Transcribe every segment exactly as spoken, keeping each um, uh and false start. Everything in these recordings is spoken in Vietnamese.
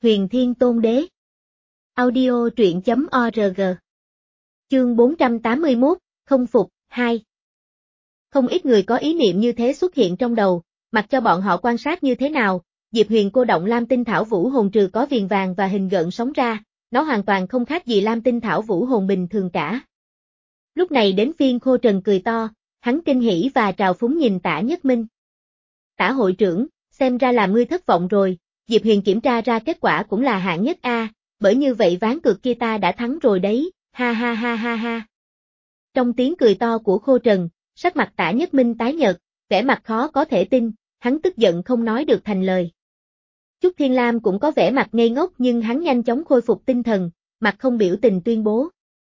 Huyền Thiên Tôn Đế. Audio truyện chấm org. Chương bốn trăm tám mươi mốt, không phục, hai. Không ít người có ý niệm như thế xuất hiện trong đầu, mặc cho bọn họ quan sát như thế nào, Diệp Huyền cô động Lam Tinh Thảo Vũ Hồn trừ có viền vàng và hình gợn sóng ra, nó hoàn toàn không khác gì Lam Tinh Thảo Vũ Hồn bình thường cả. Lúc này đến phiên Khô Trần cười to, hắn kinh hỉ và trào phúng nhìn Tả Nhất Minh. Tả hội trưởng, xem ra là ngươi thất vọng rồi, Diệp Huyền kiểm tra ra kết quả cũng là hạng nhất A, bởi như vậy ván cược kia ta đã thắng rồi đấy, ha ha ha ha ha. Trong tiếng cười to của Khô Trần, sắc mặt Tả Nhất Minh tái nhợt, vẻ mặt khó có thể tin, hắn tức giận không nói được thành lời. Chúc Thiên Lam cũng có vẻ mặt ngây ngốc nhưng hắn nhanh chóng khôi phục tinh thần, mặt không biểu tình tuyên bố.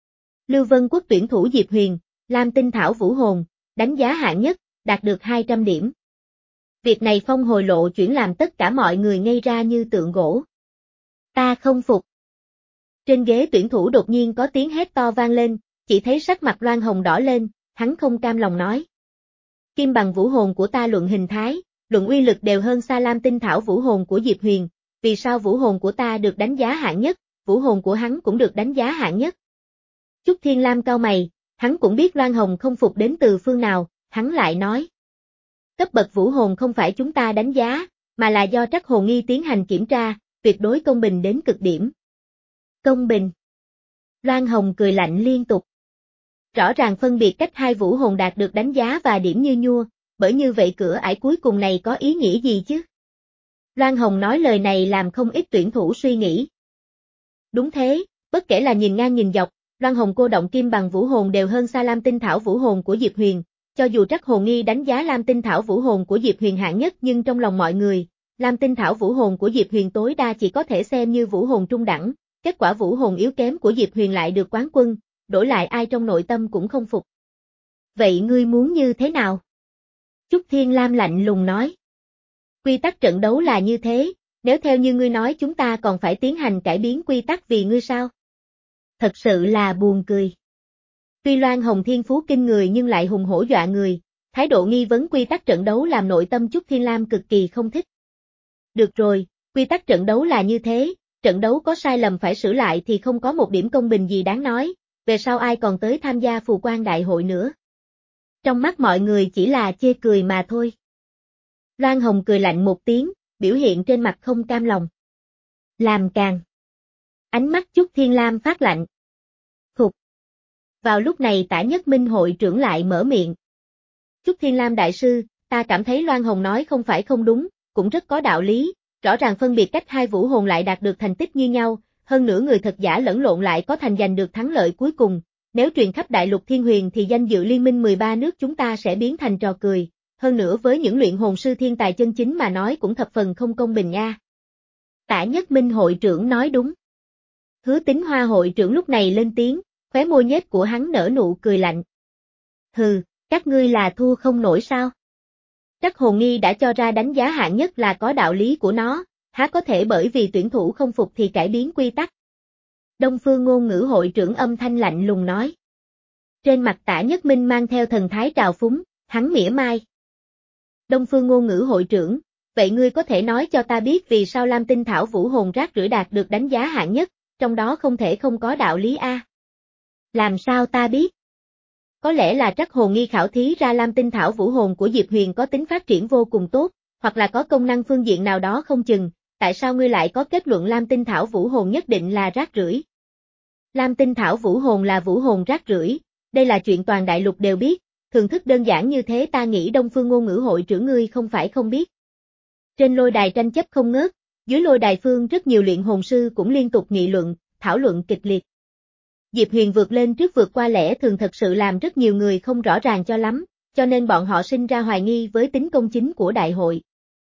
Lưu Vân Quốc tuyển thủ Diệp Huyền, Lam Tinh Thảo Vũ Hồn, đánh giá hạng nhất, đạt được hai trăm điểm. Việc này phong hồi lộ chuyển làm tất cả mọi người ngây ra như tượng gỗ. Ta không phục. Trên ghế tuyển thủ đột nhiên có tiếng hét to vang lên, chỉ thấy sắc mặt Loan Hồng đỏ lên, hắn không cam lòng nói. Kim bằng vũ hồn của ta luận hình thái, luận uy lực đều hơn xa Lam Tinh Thảo Vũ Hồn của Diệp Huyền, vì sao vũ hồn của ta được đánh giá hạng nhất, vũ hồn của hắn cũng được đánh giá hạng nhất. Chúc Thiên Lam cau mày, hắn cũng biết Loan Hồng không phục đến từ phương nào, hắn lại nói. Cấp bậc vũ hồn không phải chúng ta đánh giá, mà là do Trắc Hồ Nghi tiến hành kiểm tra, tuyệt đối công bình đến cực điểm. Công bình. Loan Hồng cười lạnh liên tục. Rõ ràng phân biệt cách hai vũ hồn đạt được đánh giá và điểm như nhua, bởi như vậy cửa ải cuối cùng này có ý nghĩa gì chứ? Loan Hồng nói lời này làm không ít tuyển thủ suy nghĩ. Đúng thế, bất kể là nhìn ngang nhìn dọc, Loan Hồng cô động kim bằng vũ hồn đều hơn xa Lam Tinh Thảo Vũ Hồn của Diệp Huyền. Cho dù Trắc Hồ Nghi đánh giá Lam Tinh Thảo Vũ Hồn của Diệp Huyền hạng nhất nhưng trong lòng mọi người, Lam Tinh Thảo Vũ Hồn của Diệp Huyền tối đa chỉ có thể xem như vũ hồn trung đẳng, kết quả vũ hồn yếu kém của Diệp Huyền lại được quán quân, đổi lại ai trong nội tâm cũng không phục. Vậy ngươi muốn như thế nào? Chúc Thiên Lam lạnh lùng nói. Quy tắc trận đấu là như thế, nếu theo như ngươi nói chúng ta còn phải tiến hành cải biến quy tắc vì ngươi sao? Thật sự là buồn cười. Tuy Loan Hồng thiên phú kinh người nhưng lại hùng hổ dọa người, thái độ nghi vấn quy tắc trận đấu làm nội tâm Chúc Thiên Lam cực kỳ không thích. Được rồi, quy tắc trận đấu là như thế, trận đấu có sai lầm phải sửa lại thì không có một điểm công bình gì đáng nói, về sau ai còn tới tham gia phù quan đại hội nữa. Trong mắt mọi người chỉ là chê cười mà thôi. Loan Hồng cười lạnh một tiếng, biểu hiện trên mặt không cam lòng. Làm càng. Ánh mắt Chúc Thiên Lam phát lạnh. Khục. Vào lúc này Tả Nhất Minh hội trưởng lại mở miệng. Chúc Thiên Lam đại sư, ta cảm thấy Loan Hồng nói không phải không đúng, cũng rất có đạo lý, rõ ràng phân biệt cách hai vũ hồn lại đạt được thành tích như nhau, hơn nữa người thật giả lẫn lộn lại có thành giành được thắng lợi cuối cùng, nếu truyền khắp đại lục Thiên Huyền thì danh dự liên minh mười ba nước chúng ta sẽ biến thành trò cười, hơn nữa với những luyện hồn sư thiên tài chân chính mà nói cũng thập phần không công bình nha. Tả Nhất Minh hội trưởng nói đúng. Hứa Tính Hoa hội trưởng lúc này lên tiếng, khóe môi nhếch của hắn nở nụ cười lạnh. Hừ, các ngươi là thua không nổi sao? Trắc Hồ Nghi đã cho ra đánh giá hạng nhất là có đạo lý của nó, há có thể bởi vì tuyển thủ không phục thì cải biến quy tắc. Đông Phương Ngôn Ngữ hội trưởng âm thanh lạnh lùng nói. Trên mặt Tả Nhất Minh mang theo thần thái trào phúng, hắn mỉa mai. Đông Phương Ngôn Ngữ hội trưởng, vậy ngươi có thể nói cho ta biết vì sao Lam Tinh Thảo Vũ Hồn rác rưởi đạt được đánh giá hạng nhất, trong đó không thể không có đạo lý a. Làm sao ta biết? Có lẽ là Trắc Hồ Nghi khảo thí ra Lam Tinh Thảo Vũ Hồn của Diệp Huyền có tính phát triển vô cùng tốt, hoặc là có công năng phương diện nào đó không chừng, tại sao ngươi lại có kết luận Lam Tinh Thảo Vũ Hồn nhất định là rác rưởi? Lam Tinh Thảo Vũ Hồn là vũ hồn rác rưởi, đây là chuyện toàn đại lục đều biết, thường thức đơn giản như thế ta nghĩ Đông Phương Ngôn Ngữ hội trưởng ngươi không phải không biết. Trên lôi đài tranh chấp không ngớt, dưới lôi đài phương rất nhiều luyện hồn sư cũng liên tục nghị luận, thảo luận kịch liệt. Diệp Huyền vượt lên trước vượt qua lẽ thường thật sự làm rất nhiều người không rõ ràng cho lắm, cho nên bọn họ sinh ra hoài nghi với tính công chính của đại hội.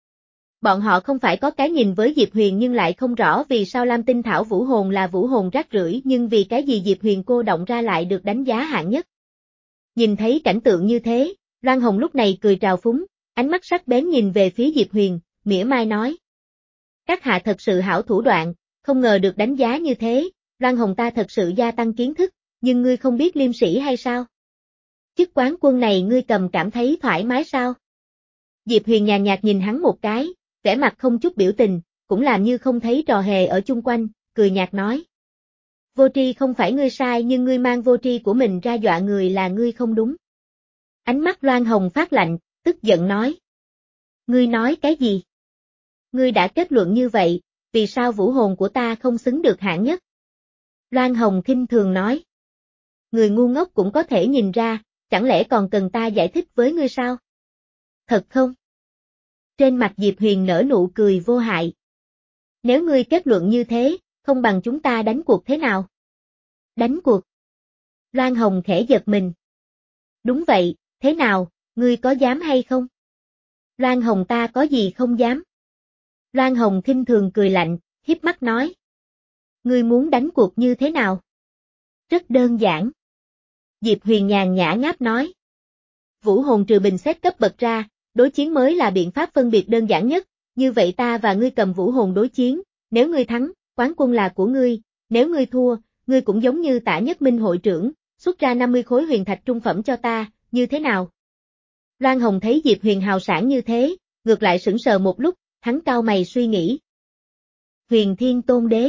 Bọn họ không phải có cái nhìn với Diệp Huyền nhưng lại không rõ vì sao Lam Tinh Thảo Vũ Hồn là vũ hồn rác rưởi nhưng vì cái gì Diệp Huyền cô động ra lại được đánh giá hạng nhất. Nhìn thấy cảnh tượng như thế, Loan Hồng lúc này cười trào phúng, ánh mắt sắc bén nhìn về phía Diệp Huyền, mỉa mai nói. Các hạ thật sự hảo thủ đoạn, không ngờ được đánh giá như thế, Loan Hồng ta thật sự gia tăng kiến thức, nhưng ngươi không biết liêm sĩ hay sao? Chức quán quân này ngươi cầm cảm thấy thoải mái sao? Diệp Huyền nhàn nhạt nhìn hắn một cái, vẻ mặt không chút biểu tình, cũng làm như không thấy trò hề ở chung quanh, cười nhạt nói. Vô tri không phải ngươi sai nhưng ngươi mang vô tri của mình ra dọa người là ngươi không đúng. Ánh mắt Loan Hồng phát lạnh, tức giận nói. Ngươi nói cái gì? Ngươi đã kết luận như vậy, vì sao vũ hồn của ta không xứng được hạng nhất? Loan Hồng khinh thường nói. Người ngu ngốc cũng có thể nhìn ra, chẳng lẽ còn cần ta giải thích với ngươi sao? Thật không? Trên mặt Diệp Huyền nở nụ cười vô hại. Nếu ngươi kết luận như thế, không bằng chúng ta đánh cuộc thế nào? Đánh cuộc? Loan Hồng khẽ giật mình. Đúng vậy, thế nào, ngươi có dám hay không? Loan Hồng ta có gì không dám? Loan Hồng khinh thường cười lạnh, hiếp mắt nói. Ngươi muốn đánh cuộc như thế nào? Rất đơn giản. Diệp Huyền nhàn nhã ngáp nói. Vũ hồn trừ bình xét cấp bậc ra, đối chiến mới là biện pháp phân biệt đơn giản nhất, như vậy ta và ngươi cầm vũ hồn đối chiến, nếu ngươi thắng, quán quân là của ngươi, nếu ngươi thua, ngươi cũng giống như Tả Nhất Minh hội trưởng, xuất ra năm mươi khối huyền thạch trung phẩm cho ta, như thế nào? Loan Hồng thấy Diệp Huyền hào sảng như thế, ngược lại sững sờ một lúc, hắn cau mày suy nghĩ. Huyền Thiên Tôn Đế.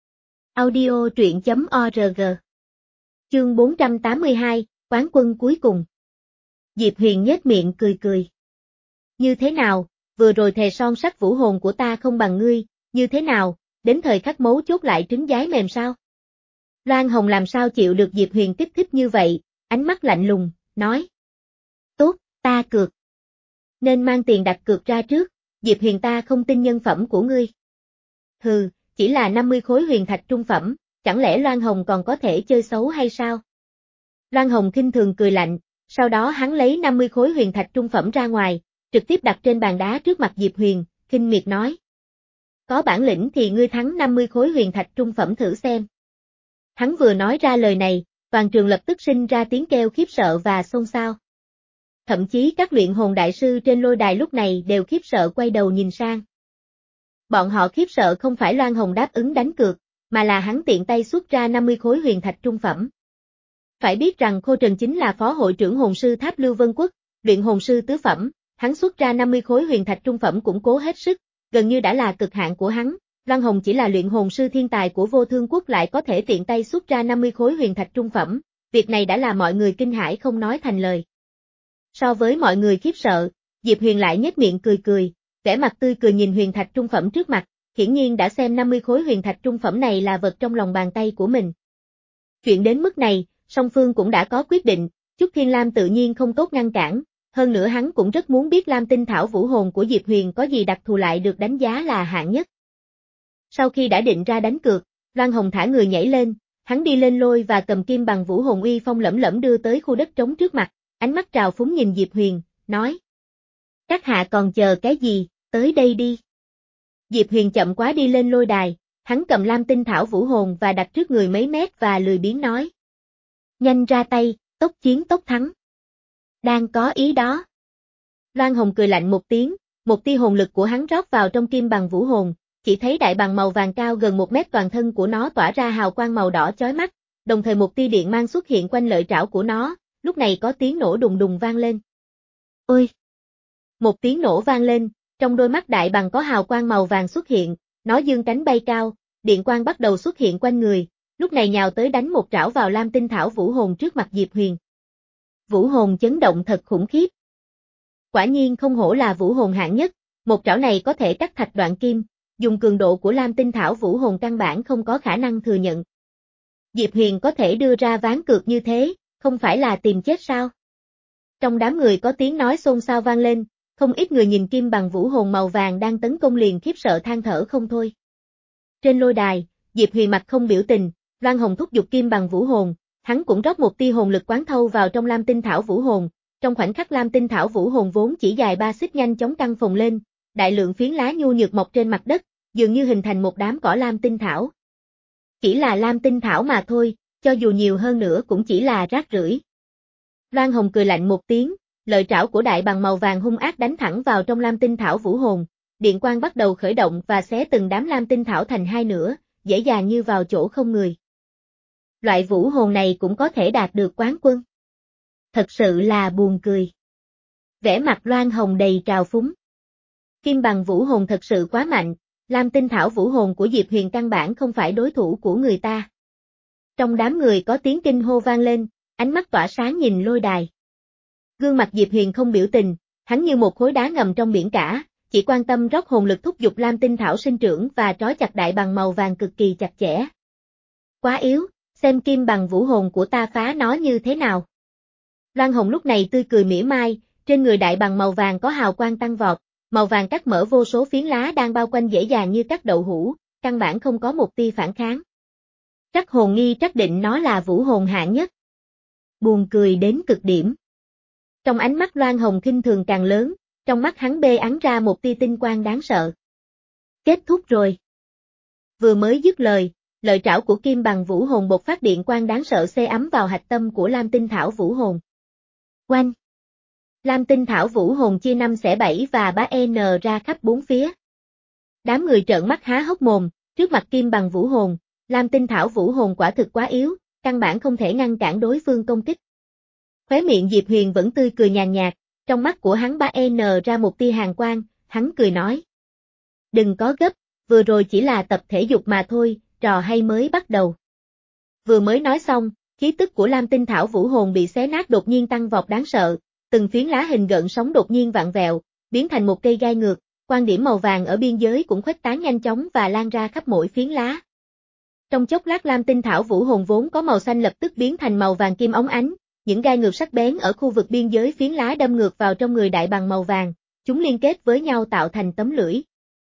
Audio truyện chấm org. Chương bốn trăm tám mươi hai, quán quân cuối cùng. Diệp Huyền nhếch miệng cười cười. Như thế nào, vừa rồi thề son sắt vũ hồn của ta không bằng ngươi, như thế nào, đến thời khắc mấu chốt lại trứng giái mềm sao? Loan Hồng làm sao chịu được Diệp Huyền kích thích như vậy, ánh mắt lạnh lùng, nói. Tốt, ta cược. Nên mang tiền đặt cược ra trước, Diệp Huyền ta không tin nhân phẩm của ngươi. Hừ, chỉ là năm mươi khối huyền thạch trung phẩm, chẳng lẽ Loan Hồng còn có thể chơi xấu hay sao? Loan Hồng khinh thường cười lạnh, sau đó hắn lấy năm mươi khối huyền thạch trung phẩm ra ngoài, trực tiếp đặt trên bàn đá trước mặt Diệp Huyền, khinh miệt nói. Có bản lĩnh thì ngươi thắng năm mươi khối huyền thạch trung phẩm thử xem. Hắn vừa nói ra lời này, toàn trường lập tức sinh ra tiếng kêu khiếp sợ và xôn xao. Thậm chí các luyện hồn đại sư trên lôi đài lúc này đều khiếp sợ quay đầu nhìn sang. Bọn họ khiếp sợ không phải Loan Hồng đáp ứng đánh cược, mà là hắn tiện tay xuất ra năm mươi khối huyền thạch trung phẩm. Phải biết rằng Khô Trần chính là phó hội trưởng hồn sư Tháp Lưu Vân Quốc, luyện hồn sư tứ phẩm, hắn xuất ra năm mươi khối huyền thạch trung phẩm cũng cố hết sức, gần như đã là cực hạn của hắn. Loan Hồng chỉ là luyện hồn sư thiên tài của Vô Thương Quốc lại có thể tiện tay xuất ra năm mươi khối huyền thạch trung phẩm, việc này đã làm mọi người kinh hãi không nói thành lời. So với mọi người khiếp sợ, Diệp Huyền lại nhếch miệng cười cười, vẻ mặt tươi cười nhìn huyền thạch trung phẩm trước mặt, hiển nhiên đã xem năm mươi khối huyền thạch trung phẩm này là vật trong lòng bàn tay của mình. Chuyện đến mức này, song phương cũng đã có quyết định, Chúc Thiên Lam tự nhiên không tốt ngăn cản, hơn nữa hắn cũng rất muốn biết Lam Tinh Thảo vũ hồn của Diệp Huyền có gì đặc thù lại được đánh giá là hạng nhất. Sau khi đã định ra đánh cược, Loan Hồng thả người nhảy lên, hắn đi lên lôi và cầm kim bằng vũ hồn uy phong lẫm lẫm đưa tới khu đất trống trước mặt, ánh mắt trào phúng nhìn Diệp Huyền, nói. Các hạ còn chờ cái gì, tới đây đi. Diệp Huyền chậm quá đi lên lôi đài, hắn cầm Lam Tinh Thảo vũ hồn và đặt trước người mấy mét và lười biếng nói. Nhanh ra tay, tốc chiến tốc thắng. Đang có ý đó. Loan Hồng cười lạnh một tiếng, một tia hồn lực của hắn rót vào trong kim bằng vũ hồn, chỉ thấy đại bằng màu vàng cao gần một mét toàn thân của nó tỏa ra hào quang màu đỏ chói mắt, đồng thời một tia điện mang xuất hiện quanh lợi trảo của nó, lúc này có tiếng nổ đùng đùng vang lên. Ôi! Một tiếng nổ vang lên, trong đôi mắt đại bằng có hào quang màu vàng xuất hiện, nó giương cánh bay cao, điện quang bắt đầu xuất hiện quanh người, lúc này nhào tới đánh một trảo vào Lam Tinh Thảo vũ hồn trước mặt Diệp Huyền. Vũ hồn chấn động thật khủng khiếp. Quả nhiên không hổ là vũ hồn hạng nhất, một trảo này có thể cắt thạch đoạn kim, dùng cường độ của Lam Tinh Thảo vũ hồn căn bản không có khả năng thừa nhận. Diệp Huyền có thể đưa ra ván cược như thế, không phải là tìm chết sao? Trong đám người có tiếng nói xôn xao vang lên, không ít người nhìn kim bằng vũ hồn màu vàng đang tấn công liền khiếp sợ than thở không thôi. Trên lôi đài, Diệp Huyền mặt không biểu tình, Loan Hồng thúc giục kim bằng vũ hồn, hắn cũng rót một tia hồn lực quán thâu vào trong Lam Tinh Thảo vũ hồn, trong khoảnh khắc Lam Tinh Thảo vũ hồn vốn chỉ dài ba xích nhanh chóng căng phồng lên, đại lượng phiến lá nhu nhược mọc trên mặt đất, dường như hình thành một đám cỏ Lam Tinh Thảo. Chỉ là Lam Tinh Thảo mà thôi, cho dù nhiều hơn nữa cũng chỉ là rác rưởi. Loan Hồng cười lạnh một tiếng, lợi trảo của đại bằng màu vàng hung ác đánh thẳng vào trong Lam Tinh Thảo vũ hồn, điện quang bắt đầu khởi động và xé từng đám Lam Tinh Thảo thành hai nửa, dễ dàng như vào chỗ không người. Loại vũ hồn này cũng có thể đạt được quán quân. Thật sự là buồn cười. Vẻ mặt Loan Hồng đầy trào phúng. Kim bằng vũ hồn thật sự quá mạnh, Lam Tinh Thảo Vũ Hồn của Diệp Huyền căn bản không phải đối thủ của người ta. Trong đám người có tiếng kinh hô vang lên, ánh mắt tỏa sáng nhìn lôi đài. Gương mặt Diệp Huyền không biểu tình, hắn như một khối đá ngầm trong biển cả, chỉ quan tâm rót hồn lực thúc giục Lam Tinh Thảo sinh trưởng và trói chặt đại bằng màu vàng cực kỳ chặt chẽ. Quá yếu, xem kim bằng vũ hồn của ta phá nó như thế nào. Loan Hồng lúc này tươi cười mỉa mai, trên người đại bằng màu vàng có hào quang tăng vọt, màu vàng cắt mở vô số phiến lá đang bao quanh dễ dàng như cắt đậu hũ, căn bản không có một tia phản kháng. Trắc hồn nghi trắc định nó là vũ hồn hạng nhất. Buồn cười đến cực điểm. Trong ánh mắt Loan Hồng khinh thường càng lớn, trong mắt hắn bê ắn ra một tia tinh quang đáng sợ. Kết thúc rồi. Vừa mới dứt lời, lợi trảo của kim bằng vũ hồn bộc phát điện quang đáng sợ xê ấm vào hạch tâm của Lam Tinh Thảo vũ hồn. Oanh! Lam Tinh Thảo vũ hồn chia năm xẻ bảy và bá n ra khắp bốn phía. Đám người trợn mắt há hốc mồm, trước mặt kim bằng vũ hồn, Lam Tinh Thảo vũ hồn quả thực quá yếu, căn bản không thể ngăn cản đối phương công kích. Khóe miệng Diệp Huyền vẫn tươi cười nhàn nhạt, trong mắt của hắn bá n ra một tia hàn quang, hắn cười nói. Đừng có gấp, vừa rồi chỉ là tập thể dục mà thôi, trò hay mới bắt đầu. Vừa mới nói xong, khí tức của Lam Tinh Thảo vũ hồn bị xé nát đột nhiên tăng vọt đáng sợ, từng phiến lá hình gợn sóng đột nhiên vặn vẹo, biến thành một cây gai ngược, quan điểm màu vàng ở biên giới cũng khuếch tán nhanh chóng và lan ra khắp mỗi phiến lá. Trong chốc lát Lam Tinh Thảo vũ hồn vốn có màu xanh lập tức biến thành màu vàng kim óng ánh, những gai ngược sắc bén ở khu vực biên giới phiến lá đâm ngược vào trong người đại bằng màu vàng, chúng liên kết với nhau tạo thành tấm lưỡi.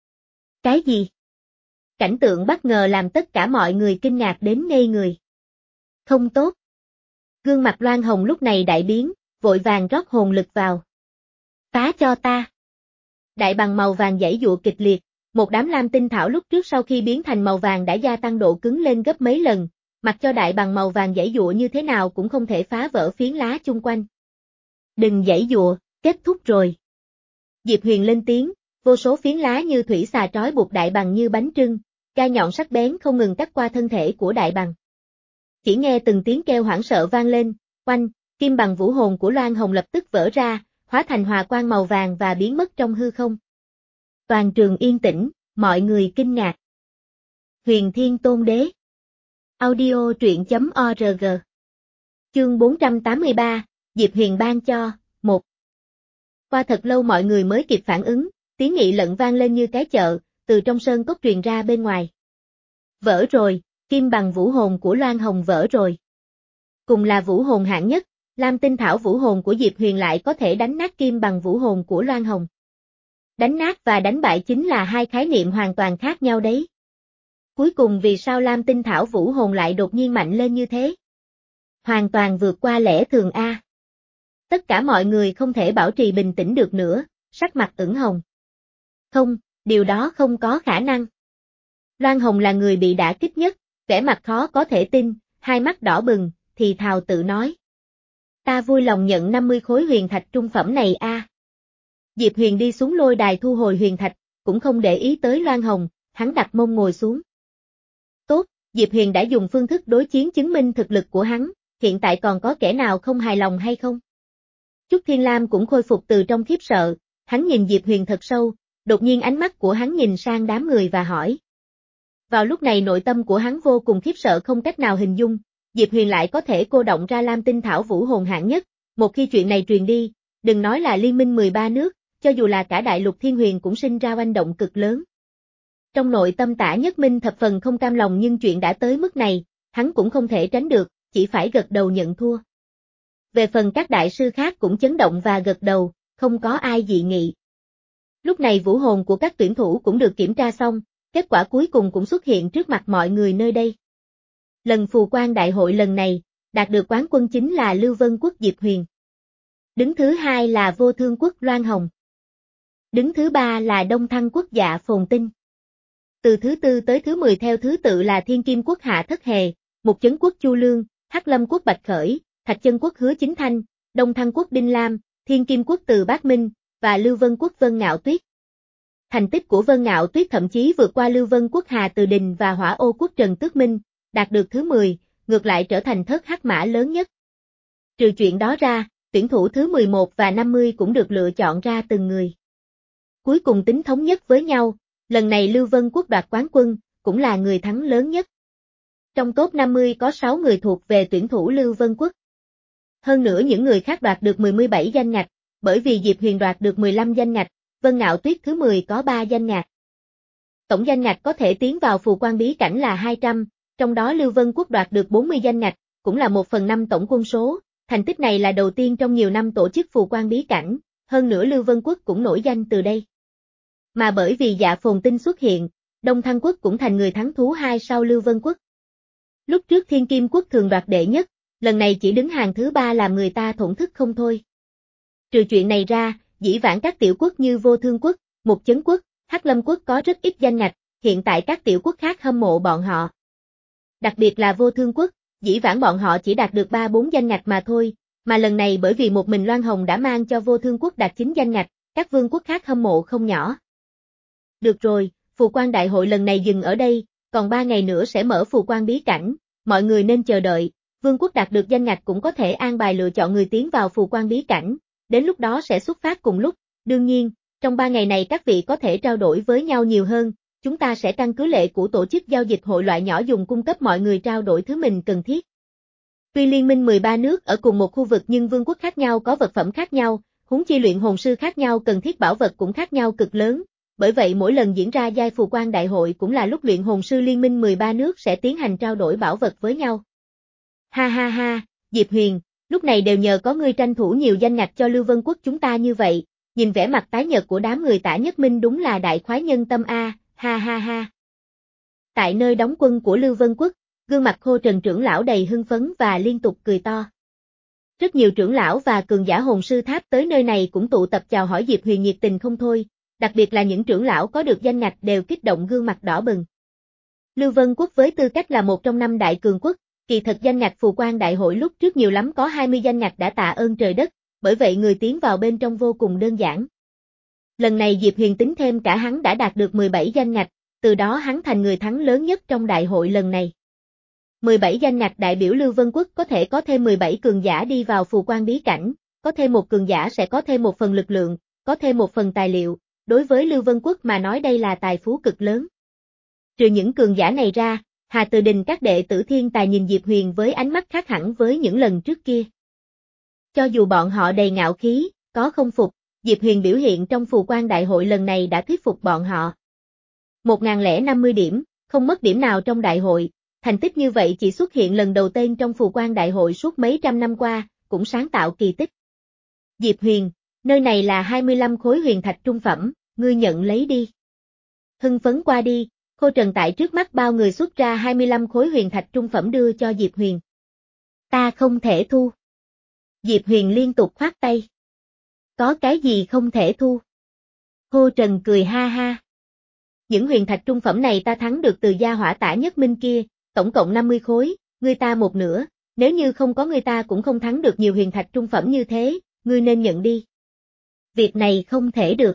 Cái gì? Cảnh tượng bất ngờ làm tất cả mọi người kinh ngạc đến ngây người. Không tốt. Gương mặt Loan Hồng lúc này đại biến, vội vàng rót hồn lực vào. Phá cho ta. Đại bằng màu vàng giãy giụa kịch liệt, một đám lam tinh thảo lúc trước sau khi biến thành màu vàng đã gia tăng độ cứng lên gấp mấy lần, mặc cho đại bằng màu vàng giãy giụa như thế nào cũng không thể phá vỡ phiến lá chung quanh. Đừng giãy giụa, kết thúc rồi. Diệp Huyền lên tiếng, vô số phiến lá như thủy xà trói buộc đại bằng như bánh trưng, gai nhọn sắc bén không ngừng cắt qua thân thể của đại bằng. Chỉ nghe từng tiếng kêu hoảng sợ vang lên, oanh, kim bằng vũ hồn của Loan Hồng lập tức vỡ ra, hóa thành hòa quang màu vàng và biến mất trong hư không. Toàn trường yên tĩnh, mọi người kinh ngạc. Huyền Thiên Tôn Đế. Audio truyện chấm org. Chương bốn trăm tám mươi ba, Diệp Huyền ban cho, một. Qua thật lâu mọi người mới kịp phản ứng, tiếng nghị luận vang lên như cái chợ, từ trong sơn cốc truyền ra bên ngoài. Vỡ rồi, kim bằng vũ hồn của Loan Hồng vỡ rồi. Cùng là vũ hồn hạng nhất, Lam Tinh Thảo vũ hồn của Diệp Huyền lại có thể đánh nát kim bằng vũ hồn của Loan Hồng. Đánh nát và đánh bại chính là hai khái niệm hoàn toàn khác nhau đấy. Cuối cùng vì sao Lam Tinh Thảo vũ hồn lại đột nhiên mạnh lên như thế? Hoàn toàn vượt qua lẽ thường a. Tất cả mọi người không thể bảo trì bình tĩnh được nữa, sắc mặt ửng hồng. Không, điều đó không có khả năng. Loan Hồng là người bị đả kích nhất, vẻ mặt khó có thể tin, hai mắt đỏ bừng, thì thào tự nói. Ta vui lòng nhận năm mươi khối huyền thạch trung phẩm này a. Diệp Huyền đi xuống lôi đài thu hồi huyền thạch, cũng không để ý tới Loan Hồng, hắn đặt mông ngồi xuống. Tốt, Diệp Huyền đã dùng phương thức đối chiến chứng minh thực lực của hắn, hiện tại còn có kẻ nào không hài lòng hay không? Trúc Thiên Lam cũng khôi phục từ trong khiếp sợ, hắn nhìn Diệp Huyền thật sâu, đột nhiên ánh mắt của hắn nhìn sang đám người và hỏi. Vào lúc này nội tâm của hắn vô cùng khiếp sợ không cách nào hình dung, Diệp Huyền lại có thể cô động ra Lam Tinh Thảo vũ hồn hạng nhất, một khi chuyện này truyền đi, đừng nói là liên minh mười ba nước, cho dù là cả đại lục thiên huyền cũng sinh ra oanh động cực lớn. Trong nội tâm Tả Nhất Minh thập phần không cam lòng nhưng chuyện đã tới mức này, hắn cũng không thể tránh được, chỉ phải gật đầu nhận thua. Về phần các đại sư khác cũng chấn động và gật đầu, không có ai dị nghị. Lúc này vũ hồn của các tuyển thủ cũng được kiểm tra xong, kết quả cuối cùng cũng xuất hiện trước mặt mọi người nơi đây. Lần phù quan đại hội lần này, đạt được quán quân chính là Lưu Vân Quốc Diệp Huyền. Đứng thứ hai là Vô Thương Quốc Loan Hồng. Đứng thứ ba là Đông Thăng Quốc Dạ Phồn Tinh. Từ thứ tư tới thứ mười theo thứ tự là Thiên Kim Quốc Hạ Thất Hề, Mục Chấn Quốc Chu Lương, Hắc Lâm Quốc Bạch Khởi, Thạch Chân Quốc Hứa Chính Thanh, Đông Thăng Quốc Đinh Lam, Thiên Kim Quốc Từ Bác Minh, và Lưu Vân Quốc Vân Ngạo Tuyết. Thành tích của Vân Ngạo Tuyết thậm chí vượt qua Lưu Vân Quốc Hà Từ Đình và Hỏa Ô Quốc Trần Tước Minh, đạt được thứ mười, ngược lại trở thành thất hắc mã lớn nhất. Trừ chuyện đó ra, tuyển thủ thứ mười một và năm mươi cũng được lựa chọn ra từng người. Cuối cùng tính thống nhất với nhau, Lần này Lưu Vân Quốc đoạt quán quân, cũng là người thắng lớn nhất. Trong top năm mươi có sáu người thuộc về tuyển thủ Lưu Vân Quốc. Hơn nữa những người khác đoạt được mười bảy danh ngạch, bởi vì Diệp Huyền đoạt được mười lăm danh ngạch, Vân Ngạo Tuyết thứ mười có ba danh ngạch. Tổng danh ngạch có thể tiến vào phù quan bí cảnh là hai trăm, trong đó Lưu Vân Quốc đoạt được bốn mươi danh ngạch, cũng là một phần năm tổng quân số, thành tích này là đầu tiên trong nhiều năm tổ chức phù quan bí cảnh, hơn nữa Lưu Vân Quốc cũng nổi danh từ đây. Mà bởi vì Dạ Phồn Tinh xuất hiện, Đông Thăng Quốc cũng thành người thắng thú hai sau Lưu Vân Quốc. Lúc trước Thiên Kim Quốc thường đoạt đệ nhất, lần này chỉ đứng hàng thứ ba làm người ta thổn thức không thôi. Trừ chuyện này ra, dĩ vãng các tiểu quốc như Vô Thương Quốc, Mục Chấn Quốc, Hắc Lâm Quốc có rất ít danh ngạch, hiện tại các tiểu quốc khác hâm mộ bọn họ. Đặc biệt là Vô Thương Quốc, dĩ vãng bọn họ chỉ đạt được ba bốn danh ngạch mà thôi, mà lần này bởi vì một mình Loan Hồng đã mang cho Vô Thương Quốc đạt chín danh ngạch, các vương quốc khác hâm mộ không nhỏ. Được rồi, phù quan đại hội lần này dừng ở đây, còn ba ngày nữa sẽ mở phù quan bí cảnh, mọi người nên chờ đợi, vương quốc đạt được danh ngạch cũng có thể an bài lựa chọn người tiến vào phù quan bí cảnh, đến lúc đó sẽ xuất phát cùng lúc, đương nhiên, trong ba ngày này các vị có thể trao đổi với nhau nhiều hơn, chúng ta sẽ căn cứ lệ của tổ chức giao dịch hội loại nhỏ dùng cung cấp mọi người trao đổi thứ mình cần thiết. Tuy liên minh mười ba nước ở cùng một khu vực nhưng vương quốc khác nhau có vật phẩm khác nhau, huống chi luyện hồn sư khác nhau cần thiết bảo vật cũng khác nhau cực lớn, bởi vậy mỗi lần diễn ra giai phù quan đại hội cũng là lúc luyện hồn sư liên minh mười ba nước sẽ tiến hành trao đổi bảo vật với nhau. Ha ha ha, Diệp Huyền, lúc này đều nhờ có ngươi tranh thủ nhiều danh ngạch cho Lưu Vân Quốc chúng ta như vậy, nhìn vẻ mặt tái nhợt của đám người Tả Nhất Minh đúng là đại khoái nhân tâm a, ha ha ha. Tại nơi đóng quân của Lưu Vân Quốc, gương mặt Khô Trần trưởng lão đầy hưng phấn và liên tục cười to. Rất nhiều trưởng lão và cường giả hồn sư tháp tới nơi này cũng tụ tập chào hỏi Diệp Huyền nhiệt tình không thôi, đặc biệt là những trưởng lão có được danh ngạch đều kích động gương mặt đỏ bừng. Lưu Vân Quốc với tư cách là một trong năm đại cường quốc, kỳ thật danh ngạch phù quan đại hội lúc trước nhiều lắm có hai mươi danh ngạch đã tạ ơn trời đất, bởi vậy người tiến vào bên trong vô cùng đơn giản. Lần này Diệp Huyền tính thêm cả hắn đã đạt được mười bảy danh ngạch, từ đó hắn thành người thắng lớn nhất trong đại hội lần này. mười bảy danh ngạch đại biểu Lưu Vân Quốc có thể có thêm mười bảy cường giả đi vào phù quan bí cảnh, có thêm một cường giả sẽ có thêm một phần lực lượng, có thêm một phần tài liệu, đối với Lưu Vân Quốc mà nói đây là tài phú cực lớn. Trừ những cường giả này ra, Hà Từ Đình các đệ tử thiên tài nhìn Diệp Huyền với ánh mắt khác hẳn với những lần trước kia. Cho dù bọn họ đầy ngạo khí, có không phục, Diệp Huyền biểu hiện trong phù quan đại hội lần này đã thuyết phục bọn họ. một nghìn lẻ năm mươi điểm, không mất điểm nào trong đại hội, thành tích như vậy chỉ xuất hiện lần đầu tiên trong phù quan đại hội suốt mấy trăm năm qua, cũng sáng tạo kỳ tích. Diệp Huyền, nơi này là hai mươi lăm khối huyền thạch trung phẩm, ngươi nhận lấy đi. Hưng phấn qua đi, Khô Trần tại trước mắt bao người xuất ra hai mươi lăm khối huyền thạch trung phẩm đưa cho Diệp Huyền. Ta không thể thu. Diệp Huyền liên tục khoát tay. Có cái gì không thể thu? Khô Trần cười ha ha. Những huyền thạch trung phẩm này ta thắng được từ gia hỏa Tả Nhất Minh kia, tổng cộng năm mươi khối, ngươi ta một nửa, nếu như không có ngươi ta cũng không thắng được nhiều huyền thạch trung phẩm như thế, ngươi nên nhận đi. Việc này không thể được.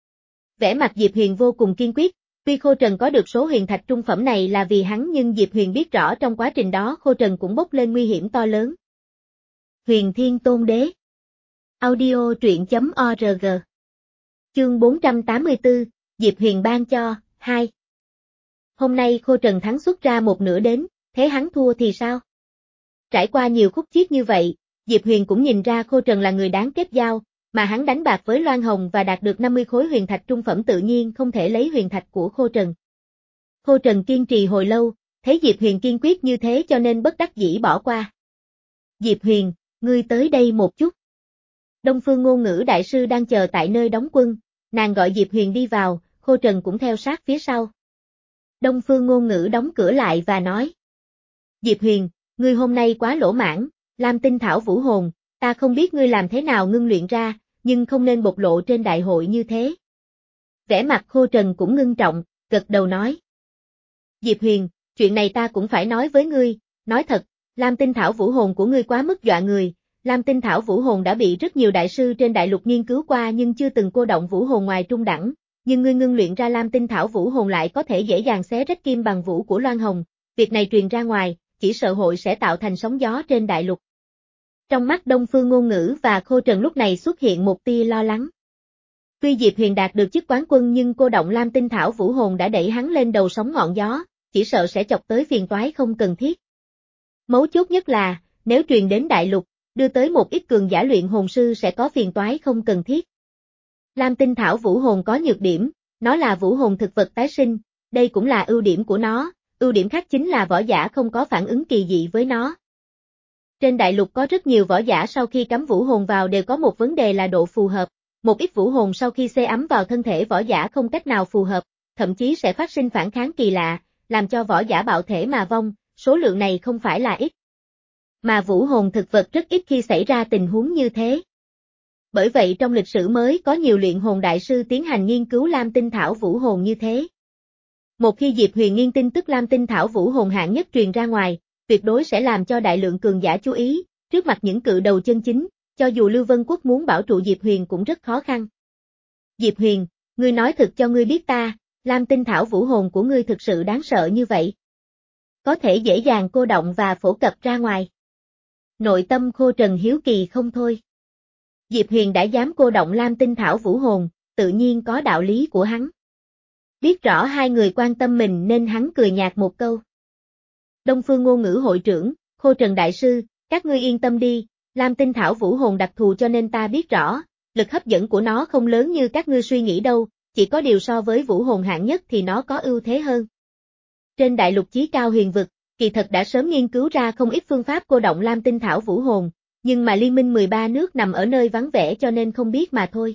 Vẻ mặt Diệp Huyền vô cùng kiên quyết, tuy Khô Trần có được số huyền thạch trung phẩm này là vì hắn nhưng Diệp Huyền biết rõ trong quá trình đó Khô Trần cũng bốc lên nguy hiểm to lớn. Huyền Thiên Tôn Đế Audio truyện chấm org Chương bốn trăm tám mươi tư, Diệp Huyền ban cho, hai. Hôm nay Khô Trần thắng xuất ra một nửa đến, thế hắn thua thì sao? Trải qua nhiều khúc chiết như vậy, Diệp Huyền cũng nhìn ra Khô Trần là người đáng kết giao, mà hắn đánh bạc với Loan Hồng và đạt được năm mươi khối huyền thạch trung phẩm tự nhiên không thể lấy huyền thạch của Khô Trần. Khô Trần kiên trì hồi lâu, thấy Diệp Huyền kiên quyết như thế cho nên bất đắc dĩ bỏ qua. Diệp Huyền, ngươi tới đây một chút. Đông Phương Ngôn Ngữ đại sư đang chờ tại nơi đóng quân, nàng gọi Diệp Huyền đi vào, Khô Trần cũng theo sát phía sau. Đông Phương Ngôn Ngữ đóng cửa lại và nói. Diệp Huyền, ngươi hôm nay quá lỗ mãn, Lam Tinh Thảo Vũ Hồn, ta không biết ngươi làm thế nào ngưng luyện ra, nhưng không nên bộc lộ trên đại hội như thế. Vẻ mặt Khô Trần cũng ngưng trọng, gật đầu nói. Diệp Huyền, chuyện này ta cũng phải nói với ngươi, nói thật, Lam Tinh Thảo Vũ Hồn của ngươi quá mức dọa người, Lam Tinh Thảo Vũ Hồn đã bị rất nhiều đại sư trên đại lục nghiên cứu qua nhưng chưa từng cô động Vũ Hồn ngoài trung đẳng, nhưng ngươi ngưng luyện ra Lam Tinh Thảo Vũ Hồn lại có thể dễ dàng xé rách kim bằng vũ của Loan Hồng, việc này truyền ra ngoài, chỉ sợ hội sẽ tạo thành sóng gió trên đại lục. Trong mắt Đông Phương Ngôn Ngữ và Khô Trần lúc này xuất hiện một tia lo lắng. Tuy Diệp Huyền đạt được chức quán quân nhưng cô động Lam Tinh Thảo Vũ Hồn đã đẩy hắn lên đầu sóng ngọn gió, chỉ sợ sẽ chọc tới phiền toái không cần thiết. Mấu chốt nhất là, nếu truyền đến đại lục, đưa tới một ít cường giả luyện hồn sư sẽ có phiền toái không cần thiết. Lam Tinh Thảo Vũ Hồn có nhược điểm, nó là vũ hồn thực vật tái sinh, đây cũng là ưu điểm của nó, ưu điểm khác chính là võ giả không có phản ứng kỳ dị với nó. Trên đại lục có rất nhiều võ giả sau khi cắm vũ hồn vào đều có một vấn đề là độ phù hợp, một ít vũ hồn sau khi xê ấm vào thân thể võ giả không cách nào phù hợp, thậm chí sẽ phát sinh phản kháng kỳ lạ, làm cho võ giả bạo thể mà vong, số lượng này không phải là ít. Mà vũ hồn thực vật rất ít khi xảy ra tình huống như thế. Bởi vậy trong lịch sử mới có nhiều luyện hồn đại sư tiến hành nghiên cứu Lam Tinh Thảo Vũ Hồn như thế. Một khi Diệp Huyền nghiên tin tức Lam Tinh Thảo Vũ Hồn hạng nhất truyền ra ngoài, tuyệt đối sẽ làm cho đại lượng cường giả chú ý, trước mặt những cự đầu chân chính, cho dù Lưu Vân Quốc muốn bảo trụ Diệp Huyền cũng rất khó khăn. Diệp Huyền, ngươi nói thực cho ngươi biết ta, Lam Tinh Thảo Vũ Hồn của ngươi thực sự đáng sợ như vậy. Có thể dễ dàng cô động và phổ cập ra ngoài. Nội tâm Khô Trần hiếu kỳ không thôi. Diệp Huyền đã dám cô động Lam Tinh Thảo Vũ Hồn, tự nhiên có đạo lý của hắn. Biết rõ hai người quan tâm mình nên hắn cười nhạt một câu. Đông Phương Ngôn Ngữ hội trưởng, Khô Trần đại sư, các ngươi yên tâm đi, Lam Tinh Thảo Vũ Hồn đặc thù cho nên ta biết rõ, lực hấp dẫn của nó không lớn như các ngươi suy nghĩ đâu, chỉ có điều so với Vũ Hồn hạng nhất thì nó có ưu thế hơn. Trên đại lục chí cao huyền vực, kỳ thật đã sớm nghiên cứu ra không ít phương pháp cô động Lam Tinh Thảo Vũ Hồn, nhưng mà Liên minh mười ba nước nằm ở nơi vắng vẻ cho nên không biết mà thôi.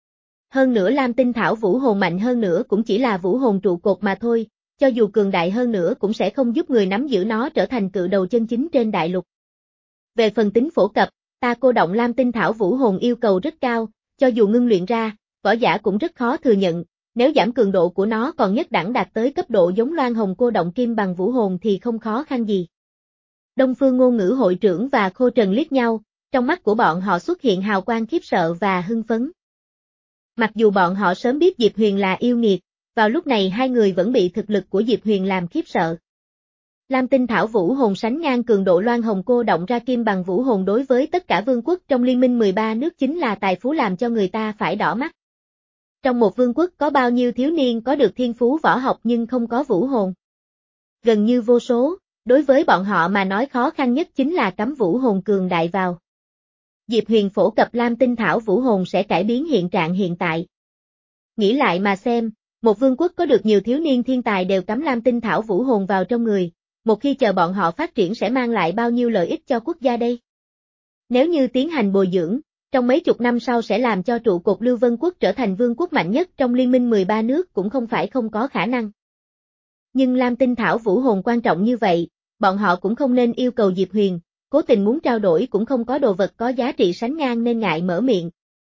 Hơn nữa Lam Tinh Thảo Vũ Hồn mạnh hơn nữa cũng chỉ là vũ hồn trụ cột mà thôi, cho dù cường đại hơn nữa cũng sẽ không giúp người nắm giữ nó trở thành cự đầu chân chính trên đại lục. Về phần tính phổ cập, ta cô động Lam Tinh Thảo Vũ Hồn yêu cầu rất cao, cho dù ngưng luyện ra, võ giả cũng rất khó thừa nhận, nếu giảm cường độ của nó còn nhất đẳng đạt tới cấp độ giống Loan Hồng cô động kim bằng vũ hồn thì không khó khăn gì. Đông Phương Ngôn Ngữ hội trưởng và Khô Trần liếc nhau, trong mắt của bọn họ xuất hiện hào quang khiếp sợ và hưng phấn. Mặc dù bọn họ sớm biết Diệp Huyền là yêu nghiệt, vào lúc này hai người vẫn bị thực lực của Diệp Huyền làm khiếp sợ. Lam Tinh Thảo Vũ Hồn sánh ngang cường độ Loan Hồng cô động ra kim bằng vũ hồn đối với tất cả vương quốc trong Liên minh mười ba nước chính là tài phú làm cho người ta phải đỏ mắt. Trong một vương quốc có bao nhiêu thiếu niên có được thiên phú võ học nhưng không có vũ hồn? Gần như vô số, đối với bọn họ mà nói khó khăn nhất chính là cắm vũ hồn cường đại vào. Diệp Huyền phổ cập Lam Tinh Thảo Vũ Hồn sẽ cải biến hiện trạng hiện tại. Nghĩ lại mà xem, một vương quốc có được nhiều thiếu niên thiên tài đều cắm Lam Tinh Thảo Vũ Hồn vào trong người, một khi chờ bọn họ phát triển sẽ mang lại bao nhiêu lợi ích cho quốc gia đây? Nếu như tiến hành bồi dưỡng, trong mấy chục năm sau sẽ làm cho trụ cột Lưu Vân Quốc trở thành vương quốc mạnh nhất trong Liên minh mười ba nước cũng không phải không có khả năng. Nhưng Lam Tinh Thảo Vũ Hồn quan trọng như vậy, bọn họ cũng không nên yêu cầu Diệp Huyền, cố tình muốn trao đổi cũng không có đồ vật có giá trị sánh ngang nên ngại mở miệng.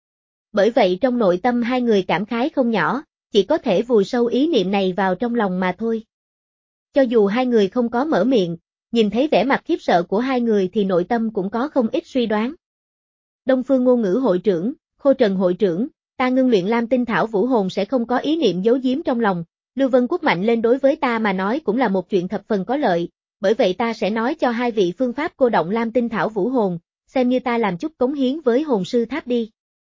Bởi vậy trong nội tâm hai người cảm khái không nhỏ, chỉ có thể vùi sâu ý niệm này vào trong lòng mà thôi. Cho dù hai người không có mở miệng, nhìn thấy vẻ mặt khiếp sợ của hai người thì nội tâm cũng có không ít suy đoán. Đông Phương Ngôn Ngữ hội trưởng, Khô Trần hội trưởng, ta ngưng luyện Lam Tinh Thảo Vũ Hồn sẽ không có ý niệm giấu giếm trong lòng, Lưu Vân Quốc mạnh lên đối với ta mà nói cũng là một chuyện thập phần có lợi, bởi vậy ta sẽ nói cho hai vị phương pháp cô động Lam Tinh Thảo Vũ Hồn, xem như ta làm chút cống hiến với hồn sư tháp đi.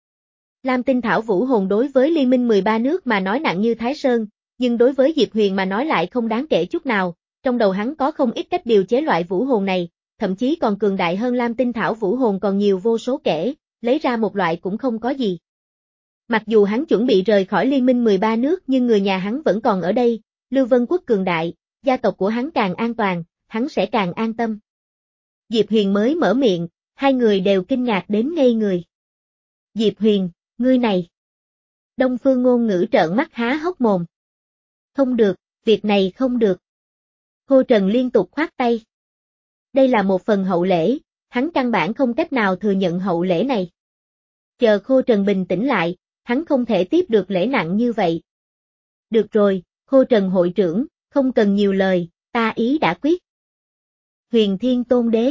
Lam Tinh Thảo Vũ Hồn đối với Liên minh mười ba nước mà nói nặng như Thái Sơn, nhưng đối với Diệp Huyền mà nói lại không đáng kể chút nào, trong đầu hắn có không ít cách điều chế loại vũ hồn này, thậm chí còn cường đại hơn Lam Tinh Thảo Vũ Hồn còn nhiều vô số kể, lấy ra một loại cũng không có gì. Mặc dù hắn chuẩn bị rời khỏi Liên minh mười ba nước nhưng người nhà hắn vẫn còn ở đây, Lưu Vân Quốc cường đại, gia tộc của hắn càng an toàn, hắn sẽ càng an tâm. Diệp Huyền mới mở miệng, hai người đều kinh ngạc đến ngây người. Diệp Huyền, ngươi này. Đông Phương Ngôn Ngữ trợn mắt há hốc mồm. Không được, việc này không được. Khô Trần liên tục khoát tay. Đây là một phần hậu lễ, hắn căn bản không cách nào thừa nhận hậu lễ này. Chờ Khô Trần bình tĩnh lại, hắn không thể tiếp được lễ nặng như vậy. Được rồi, Khô Trần hội trưởng, không cần nhiều lời, ta ý đã quyết. Huyền Thiên Tôn Đế.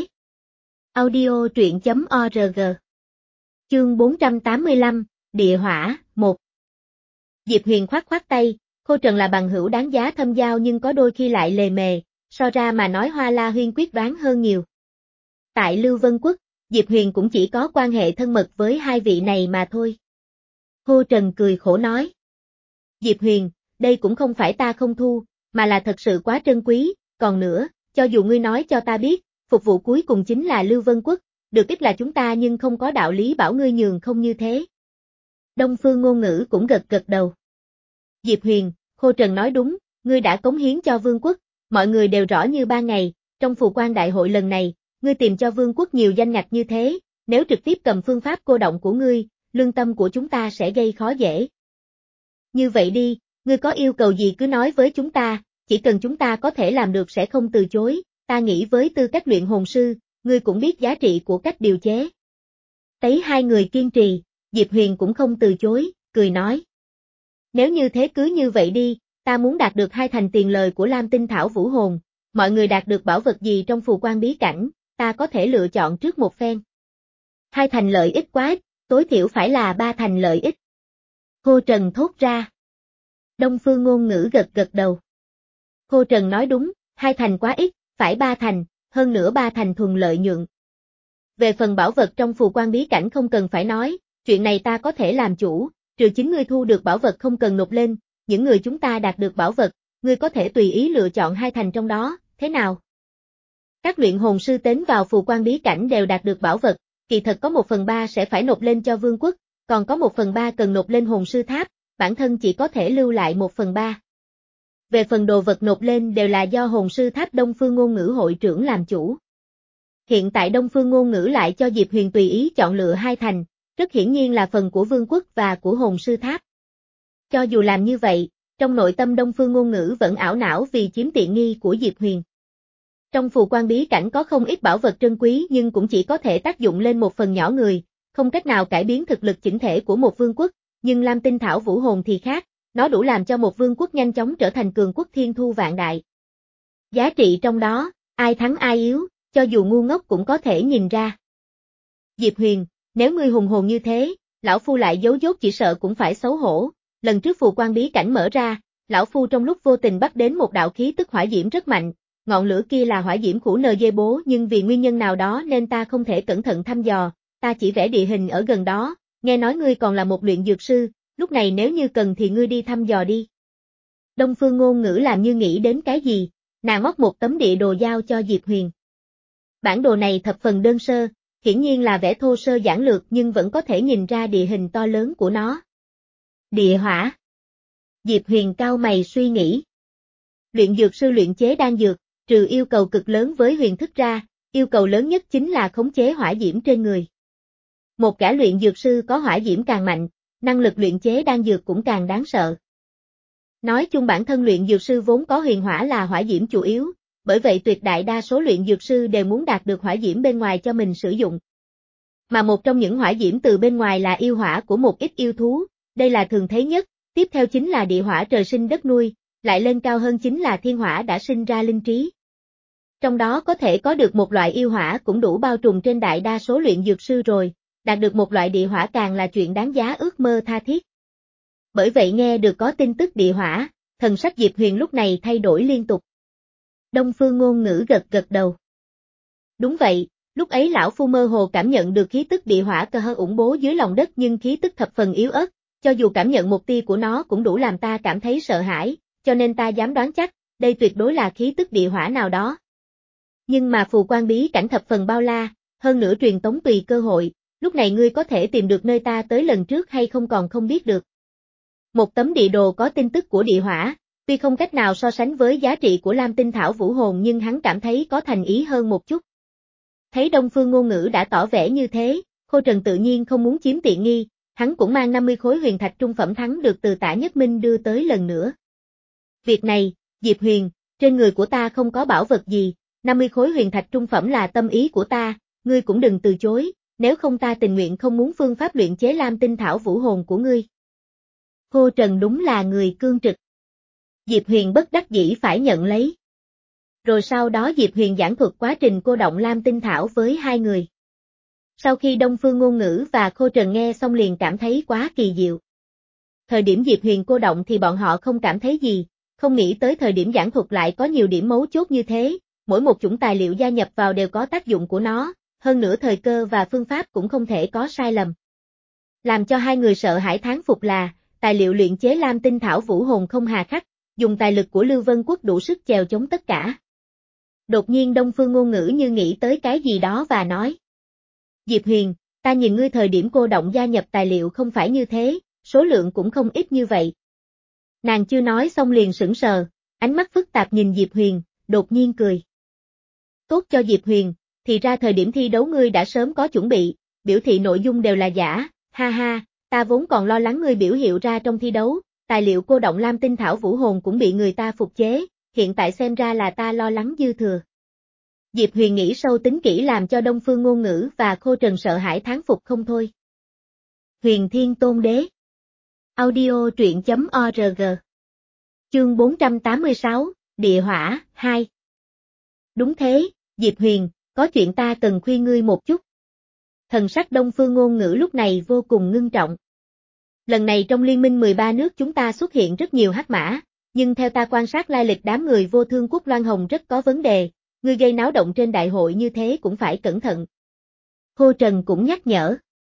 Audio truyện chấm org. Chương bốn trăm tám mươi lăm, Địa Hỏa, một. Diệp Huyền khoát khoát tay, Khô Trần là bằng hữu đáng giá thâm giao nhưng có đôi khi lại lề mề, so ra mà nói Hoa La Huyên quyết đoán hơn nhiều. Tại Lưu Vân Quốc, Diệp Huyền cũng chỉ có quan hệ thân mật với hai vị này mà thôi. Khô Trần cười khổ nói. Diệp Huyền, đây cũng không phải ta không thu, mà là thật sự quá trân quý, còn nữa, cho dù ngươi nói cho ta biết, phục vụ cuối cùng chính là Lưu Vân Quốc, được ít là chúng ta nhưng không có đạo lý bảo ngươi nhường không như thế. Đông Phương Ngôn Ngữ cũng gật gật đầu. Diệp Huyền, Khô Trần nói đúng, ngươi đã cống hiến cho Vương quốc, mọi người đều rõ như ban ngày, trong phù quan đại hội lần này, ngươi tìm cho Vương quốc nhiều danh ngạch như thế, nếu trực tiếp cầm phương pháp cô động của ngươi, lương tâm của chúng ta sẽ gây khó dễ. Như vậy đi, ngươi có yêu cầu gì cứ nói với chúng ta, chỉ cần chúng ta có thể làm được sẽ không từ chối, ta nghĩ với tư cách luyện hồn sư, ngươi cũng biết giá trị của cách điều chế. Thấy hai người kiên trì, Diệp Huyền cũng không từ chối, cười nói. Nếu như thế cứ như vậy đi, ta muốn đạt được hai thành tiền lời của Lam Tinh Thảo Vũ Hồn, mọi người đạt được bảo vật gì trong phù quan bí cảnh, ta có thể lựa chọn trước một phen. Hai thành lợi ích quá ít, tối thiểu phải là ba thành lợi ích. Khô Trần thốt ra. Đông Phương Ngôn Ngữ gật gật đầu. Khô Trần nói đúng, hai thành quá ít, phải ba thành, hơn nữa ba thành thuần lợi nhuận. Về phần bảo vật trong phù quan bí cảnh không cần phải nói, chuyện này ta có thể làm chủ, trừ chính ngươi thu được bảo vật không cần nộp lên, những người chúng ta đạt được bảo vật, ngươi có thể tùy ý lựa chọn hai thành trong đó, thế nào? Các luyện hồn sư tiến vào phù quan bí cảnh đều đạt được bảo vật, kỳ thật có một phần ba sẽ phải nộp lên cho vương quốc, còn có một phần ba cần nộp lên hồn sư tháp, bản thân chỉ có thể lưu lại một phần ba. Về phần đồ vật nộp lên đều là do hồn sư tháp Đông Phương Ngôn Ngữ hội trưởng làm chủ. Hiện tại Đông Phương Ngôn Ngữ lại cho Diệp Huyền tùy ý chọn lựa hai thành, rất hiển nhiên là phần của vương quốc và của hồn sư tháp. Cho dù làm như vậy, trong nội tâm Đông Phương Ngôn Ngữ vẫn ảo não vì chiếm tiện nghi của Diệp Huyền. Trong phù quan bí cảnh có không ít bảo vật trân quý nhưng cũng chỉ có thể tác dụng lên một phần nhỏ người, không cách nào cải biến thực lực chỉnh thể của một vương quốc, nhưng Lam Tinh Thảo Vũ Hồn thì khác, nó đủ làm cho một vương quốc nhanh chóng trở thành cường quốc thiên thu vạn đại. Giá trị trong đó, ai thắng ai yếu, cho dù ngu ngốc cũng có thể nhìn ra. Diệp Huyền, nếu ngươi hùng hồn như thế, lão phu lại giấu dốt chỉ sợ cũng phải xấu hổ. Lần trước phù quan bí cảnh mở ra, lão phu trong lúc vô tình bắt đến một đạo khí tức hỏa diễm rất mạnh, ngọn lửa kia là hỏa diễm của en giê bố nhưng vì nguyên nhân nào đó nên ta không thể cẩn thận thăm dò, ta chỉ vẽ địa hình ở gần đó, nghe nói ngươi còn là một luyện dược sư, lúc này nếu như cần thì ngươi đi thăm dò đi. Đông Phương Ngôn Ngữ làm như nghĩ đến cái gì, nàng móc một tấm địa đồ giao cho Diệp Huyền. Bản đồ này thập phần đơn sơ, hiển nhiên là vẽ thô sơ giản lược nhưng vẫn có thể nhìn ra địa hình to lớn của nó. Địa hỏa. Diệp Huyền cau mày suy nghĩ. Luyện dược sư luyện chế đan dược, trừ yêu cầu cực lớn với huyền thức ra, yêu cầu lớn nhất chính là khống chế hỏa diễm trên người. Một gã luyện dược sư có hỏa diễm càng mạnh, năng lực luyện chế đan dược cũng càng đáng sợ. Nói chung bản thân luyện dược sư vốn có huyền hỏa là hỏa diễm chủ yếu, bởi vậy tuyệt đại đa số luyện dược sư đều muốn đạt được hỏa diễm bên ngoài cho mình sử dụng. Mà một trong những hỏa diễm từ bên ngoài là yêu hỏa của một ít yêu thú, đây là thường thấy nhất, tiếp theo chính là địa hỏa trời sinh đất nuôi, lại lên cao hơn chính là thiên hỏa đã sinh ra linh trí. Trong đó có thể có được một loại yêu hỏa cũng đủ bao trùm trên đại đa số luyện dược sư rồi, đạt được một loại địa hỏa càng là chuyện đáng giá ước mơ tha thiết. Bởi vậy nghe được có tin tức địa hỏa, thần sắc Diệp Huyền lúc này thay đổi liên tục. Đông Phương Ngôn Ngữ gật gật đầu. Đúng vậy, lúc ấy lão phu mơ hồ cảm nhận được khí tức địa hỏa cơ hơ ủng bố dưới lòng đất nhưng khí tức thập phần yếu ớt, cho dù cảm nhận một tia của nó cũng đủ làm ta cảm thấy sợ hãi, cho nên ta dám đoán chắc, đây tuyệt đối là khí tức địa hỏa nào đó. Nhưng mà phù quan bí cảnh thập phần bao la, hơn nữa truyền tống tùy cơ hội, lúc này ngươi có thể tìm được nơi ta tới lần trước hay không còn không biết được. Một tấm địa đồ có tin tức của địa hỏa, tuy không cách nào so sánh với giá trị của Lam Tinh Thảo Vũ Hồn nhưng hắn cảm thấy có thành ý hơn một chút. Thấy Đông Phương Ngôn Ngữ đã tỏ vẻ như thế, Khô Trần tự nhiên không muốn chiếm tiện nghi, hắn cũng mang năm mươi khối huyền thạch trung phẩm thắng được từ Tả Nhất Minh đưa tới lần nữa. Việc này, Diệp Huyền, trên người của ta không có bảo vật gì, năm mươi khối huyền thạch trung phẩm là tâm ý của ta, ngươi cũng đừng từ chối, nếu không ta tình nguyện không muốn phương pháp luyện chế Lam Tinh Thảo Vũ Hồn của ngươi. Khô Trần đúng là người cương trực. Diệp Huyền bất đắc dĩ phải nhận lấy. Rồi sau đó Diệp Huyền giảng thuật quá trình cô động Lam Tinh Thảo với hai người. Sau khi Đông Phương Ngôn Ngữ và Khô Trần nghe xong liền cảm thấy quá kỳ diệu. Thời điểm Diệp Huyền cô động thì bọn họ không cảm thấy gì, không nghĩ tới thời điểm giảng thuật lại có nhiều điểm mấu chốt như thế, mỗi một chủng tài liệu gia nhập vào đều có tác dụng của nó, hơn nữa thời cơ và phương pháp cũng không thể có sai lầm. Làm cho hai người sợ hãi thán phục là, tài liệu luyện chế lam tinh thảo vũ hồn không hà khắc, dùng tài lực của Lưu Vân Quốc đủ sức chèo chống tất cả. Đột nhiên Đông Phương Ngôn Ngữ như nghĩ tới cái gì đó và nói. Diệp Huyền, ta nhìn ngươi thời điểm cô động gia nhập tài liệu không phải như thế, số lượng cũng không ít như vậy. Nàng chưa nói xong liền sững sờ, ánh mắt phức tạp nhìn Diệp Huyền, đột nhiên cười. Tốt cho Diệp Huyền, thì ra thời điểm thi đấu ngươi đã sớm có chuẩn bị, biểu thị nội dung đều là giả, ha ha, ta vốn còn lo lắng ngươi biểu hiện ra trong thi đấu, tài liệu cô động lam tinh thảo vũ hồn cũng bị người ta phục chế, hiện tại xem ra là ta lo lắng dư thừa. Diệp Huyền nghĩ sâu tính kỹ làm cho Đông Phương Ngôn Ngữ và Khô Trần sợ hãi thán phục không thôi. Huyền Thiên Tôn Đế. Audio truyện chấm org. Chương bốn trăm tám mươi sáu, Địa Hỏa, hai. Đúng thế, Diệp Huyền, có chuyện ta cần khuyên ngươi một chút. Thần sắc Đông Phương Ngôn Ngữ lúc này vô cùng ngưng trọng. Lần này trong liên minh mười ba nước chúng ta xuất hiện rất nhiều hắc mã, nhưng theo ta quan sát lai lịch đám người Vô Thương Quốc Loan Hồng rất có vấn đề, ngươi gây náo động trên đại hội như thế cũng phải cẩn thận. Khô Trần cũng nhắc nhở.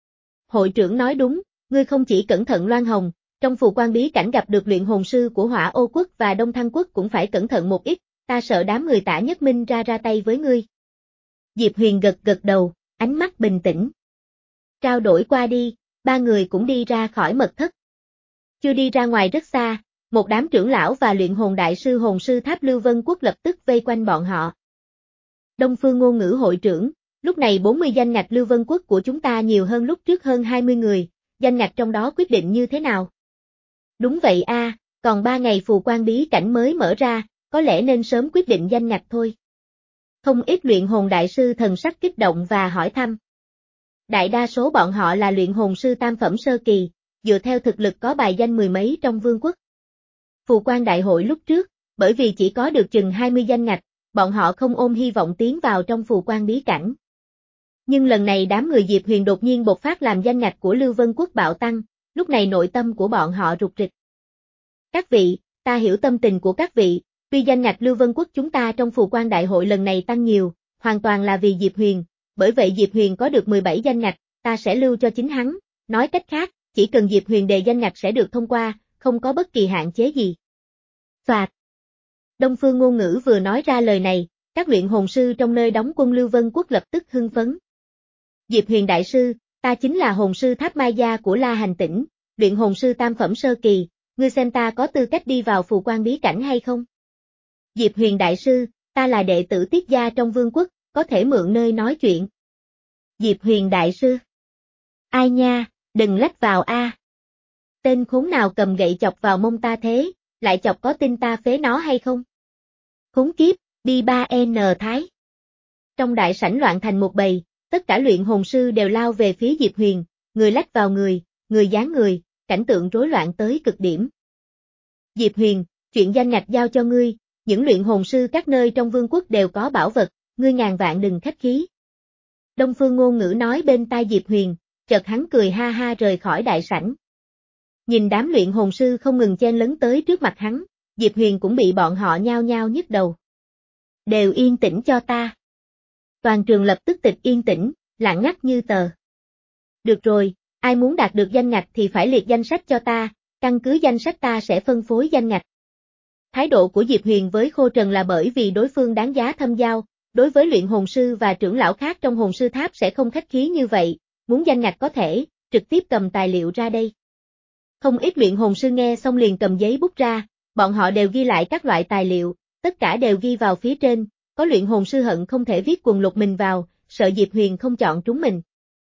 Hội trưởng nói đúng, ngươi không chỉ cẩn thận Loan Hồng, trong phù quan bí cảnh gặp được luyện hồn sư của Hỏa Ô Quốc và Đông Thăng Quốc cũng phải cẩn thận một ít, ta sợ đám người Tả Nhất Minh ra ra tay với ngươi. Diệp Huyền gật gật đầu, ánh mắt bình tĩnh. Trao đổi qua đi, ba người cũng đi ra khỏi mật thất. Chưa đi ra ngoài rất xa, một đám trưởng lão và luyện hồn đại sư hồn sư tháp Lưu Vân Quốc lập tức vây quanh bọn họ. Đông Phương Ngôn Ngữ hội trưởng, lúc này bốn mươi danh ngạch Lưu Vân Quốc của chúng ta nhiều hơn lúc trước hơn hai mươi người, danh ngạch trong đó quyết định như thế nào? Đúng vậy a, à, còn ba ngày phù quan bí cảnh mới mở ra, có lẽ nên sớm quyết định danh ngạch thôi. Không ít luyện hồn đại sư thần sắc kích động và hỏi thăm. Đại đa số bọn họ là luyện hồn sư tam phẩm sơ kỳ, dựa theo thực lực có bài danh mười mấy trong vương quốc. Phù quan đại hội lúc trước, bởi vì chỉ có được chừng hai mươi danh ngạch, bọn họ không ôm hy vọng tiến vào trong phù quan bí cảnh. Nhưng lần này đám người Diệp Huyền đột nhiên bộc phát làm danh ngạch của Lưu Vân Quốc bạo tăng, lúc này nội tâm của bọn họ rục rịch. Các vị, ta hiểu tâm tình của các vị, tuy danh ngạch Lưu Vân Quốc chúng ta trong phù quan đại hội lần này tăng nhiều, hoàn toàn là vì Diệp Huyền, bởi vậy Diệp Huyền có được mười bảy danh ngạch, ta sẽ lưu cho chính hắn, nói cách khác, chỉ cần Diệp Huyền đề danh ngạch sẽ được thông qua, không có bất kỳ hạn chế gì. Phạt. Đông Phương Ngôn Ngữ vừa nói ra lời này, các luyện hồn sư trong nơi đóng quân Lưu Vân Quốc lập tức hưng phấn. Diệp Huyền đại sư, ta chính là hồn sư Tháp Mai Gia của La Hành Tỉnh, luyện hồn sư tam phẩm sơ kỳ, ngươi xem ta có tư cách đi vào phù quan bí cảnh hay không? Diệp Huyền đại sư, ta là đệ tử Tiết gia trong vương quốc, có thể mượn nơi nói chuyện. Diệp Huyền đại sư. Ai nha, đừng lách vào a. Tên khốn nào cầm gậy chọc vào mông ta thế, lại chọc có tin ta phế nó hay không? Khốn kiếp, đi ba N Thái. Trong đại sảnh loạn thành một bầy, tất cả luyện hồn sư đều lao về phía Diệp Huyền, người lách vào người, người dán người, cảnh tượng rối loạn tới cực điểm. Diệp Huyền, chuyện danh ngạch giao cho ngươi, những luyện hồn sư các nơi trong vương quốc đều có bảo vật, ngươi ngàn vạn đừng khách khí. Đông Phương Ngôn Ngữ nói bên tai Diệp Huyền, chợt hắn cười ha ha rời khỏi đại sảnh. Nhìn đám luyện hồn sư không ngừng chen lấn tới trước mặt hắn, Diệp Huyền cũng bị bọn họ nhao nhao nhức đầu. Đều yên tĩnh cho ta. Toàn trường lập tức tịch yên tĩnh, lặng ngắt như tờ. Được rồi, ai muốn đạt được danh ngạch thì phải liệt danh sách cho ta, căn cứ danh sách ta sẽ phân phối danh ngạch. Thái độ của Diệp Huyền với Khô Trần là bởi vì đối phương đáng giá thâm giao, đối với luyện hồn sư và trưởng lão khác trong hồn sư tháp sẽ không khách khí như vậy, muốn danh ngạch có thể, trực tiếp cầm tài liệu ra đây. Không ít luyện hồn sư nghe xong liền cầm giấy bút ra, bọn họ đều ghi lại các loại tài liệu, tất cả đều ghi vào phía trên, có luyện hồn sư hận không thể viết quần lục mình vào, sợ Diệp Huyền không chọn trúng mình.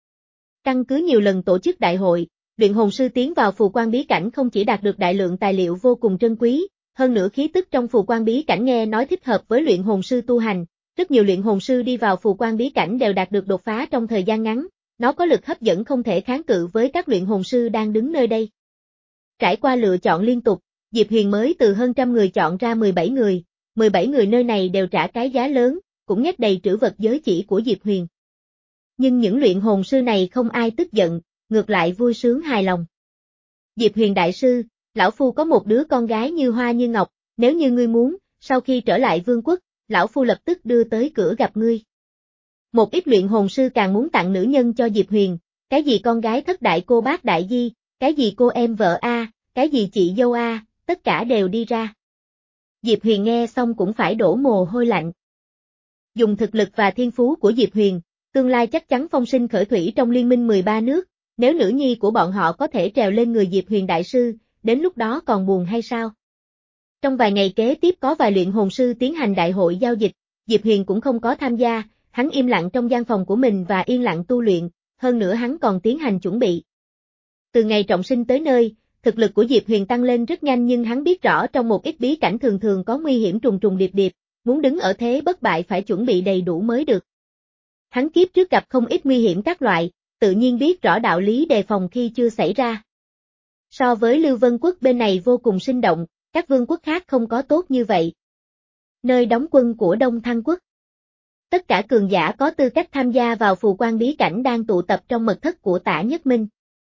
Căn cứ nhiều lần tổ chức đại hội, luyện hồn sư tiến vào phù quan bí cảnh không chỉ đạt được đại lượng tài liệu vô cùng trân quý, hơn nữa khí tức trong phù quan bí cảnh nghe nói thích hợp với luyện hồn sư tu hành, rất nhiều luyện hồn sư đi vào phù quan bí cảnh đều đạt được đột phá trong thời gian ngắn, nó có lực hấp dẫn không thể kháng cự với các luyện hồn sư đang đứng nơi đây. Trải qua lựa chọn liên tục, Diệp Huyền mới từ hơn trăm người chọn ra mười bảy người, mười bảy người nơi này đều trả cái giá lớn, cũng nhét đầy trữ vật giới chỉ của Diệp Huyền. Nhưng những luyện hồn sư này không ai tức giận, ngược lại vui sướng hài lòng. Diệp Huyền đại sư, lão phu có một đứa con gái như hoa như ngọc, nếu như ngươi muốn, sau khi trở lại vương quốc, lão phu lập tức đưa tới cửa gặp ngươi. Một ít luyện hồn sư càng muốn tặng nữ nhân cho Diệp Huyền, cái gì con gái thất đại cô bác đại di, cái gì cô em vợ a, cái gì chị dâu a, tất cả đều đi ra. Diệp Huyền nghe xong cũng phải đổ mồ hôi lạnh. Dùng thực lực và thiên phú của Diệp Huyền, tương lai chắc chắn phong sinh khởi thủy trong liên minh mười ba nước, nếu nữ nhi của bọn họ có thể trèo lên người Diệp Huyền đại sư, đến lúc đó còn buồn hay sao? Trong vài ngày kế tiếp có vài luyện hồn sư tiến hành đại hội giao dịch, Diệp Huyền cũng không có tham gia, hắn im lặng trong gian phòng của mình và yên lặng tu luyện, hơn nữa hắn còn tiến hành chuẩn bị. Từ ngày trọng sinh tới nơi, thực lực của Diệp Huyền tăng lên rất nhanh nhưng hắn biết rõ trong một ít bí cảnh thường thường có nguy hiểm trùng trùng điệp điệp, muốn đứng ở thế bất bại phải chuẩn bị đầy đủ mới được. Hắn kiếp trước gặp không ít nguy hiểm các loại, tự nhiên biết rõ đạo lý đề phòng khi chưa xảy ra. So với Lưu Vân Quốc bên này vô cùng sinh động, các vương quốc khác không có tốt như vậy. Nơi đóng quân của Đông Thăng Quốc. Tất cả cường giả có tư cách tham gia vào phù quan bí cảnh đang tụ tập trong mật thất của Tả Nhất Minh.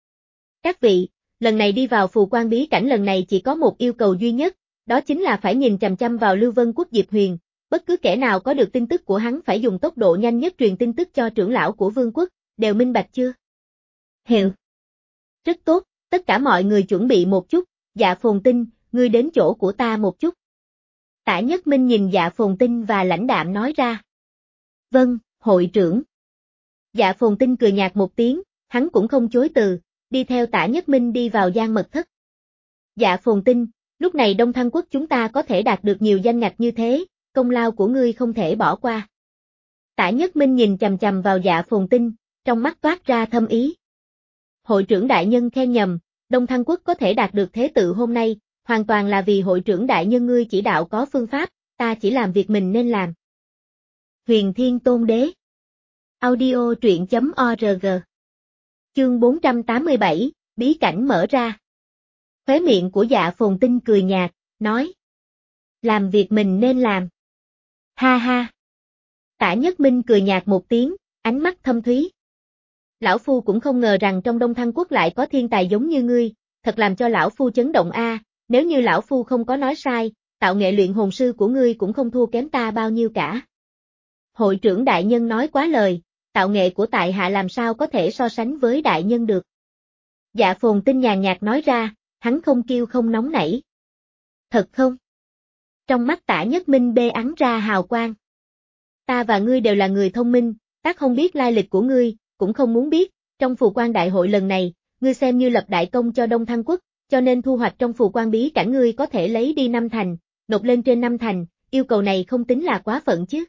Các vị, lần này đi vào phù quan bí cảnh lần này chỉ có một yêu cầu duy nhất, đó chính là phải nhìn chằm chằm vào Lưu Vân Quốc Diệp Huyền, bất cứ kẻ nào có được tin tức của hắn phải dùng tốc độ nhanh nhất truyền tin tức cho trưởng lão của vương quốc, đều minh bạch chưa? Hiểu. Rất tốt, tất cả mọi người chuẩn bị một chút, Dạ Phồn Tinh, ngươi đến chỗ của ta một chút. Tả Nhất Minh nhìn Dạ Phồn Tinh và lãnh đạm nói ra. Vâng, hội trưởng. Dạ Phồn Tinh cười nhạt một tiếng, hắn cũng không chối từ, đi theo Tả Nhất Minh đi vào gian mật thất. Dạ Phồn Tinh, lúc này Đông Thăng Quốc chúng ta có thể đạt được nhiều danh ngạch như thế, công lao của ngươi không thể bỏ qua. Tả Nhất Minh nhìn chằm chằm vào Dạ Phồn Tinh, trong mắt toát ra thâm ý. Hội trưởng đại nhân khen nhầm, Đông Thăng Quốc có thể đạt được thế tự hôm nay, hoàn toàn là vì hội trưởng đại nhân ngươi chỉ đạo có phương pháp, ta chỉ làm việc mình nên làm. Huyền Thiên Tôn Đế. Audio truyện chấm org. Chương bốn trăm tám mươi bảy, bí cảnh mở ra. Khóe miệng của Dạ Phồn Tinh cười nhạt, nói. Làm việc mình nên làm. Ha ha. Tả Nhất Minh cười nhạt một tiếng, ánh mắt thâm thúy. Lão Phu cũng không ngờ rằng trong Đông Thăng Quốc lại có thiên tài giống như ngươi, thật làm cho Lão Phu chấn động a. Nếu như Lão Phu không có nói sai, tạo nghệ luyện hồn sư của ngươi cũng không thua kém ta bao nhiêu cả. Hội trưởng đại nhân nói quá lời, tạo nghệ của tại hạ làm sao có thể so sánh với đại nhân được. Dạ Phồn Tinh nhàn nhạt nói ra, hắn không kiêu không nóng nảy. Thật không? Trong mắt Tả Nhất Minh bê ắn ra hào quang. Ta và ngươi đều là người thông minh, ta không biết lai lịch của ngươi, cũng không muốn biết, trong phù quan đại hội lần này, ngươi xem như lập đại công cho Đông Thăng Quốc, cho nên thu hoạch trong phù quan bí cảnh ngươi có thể lấy đi năm thành, nộp lên trên năm thành, yêu cầu này không tính là quá phận chứ.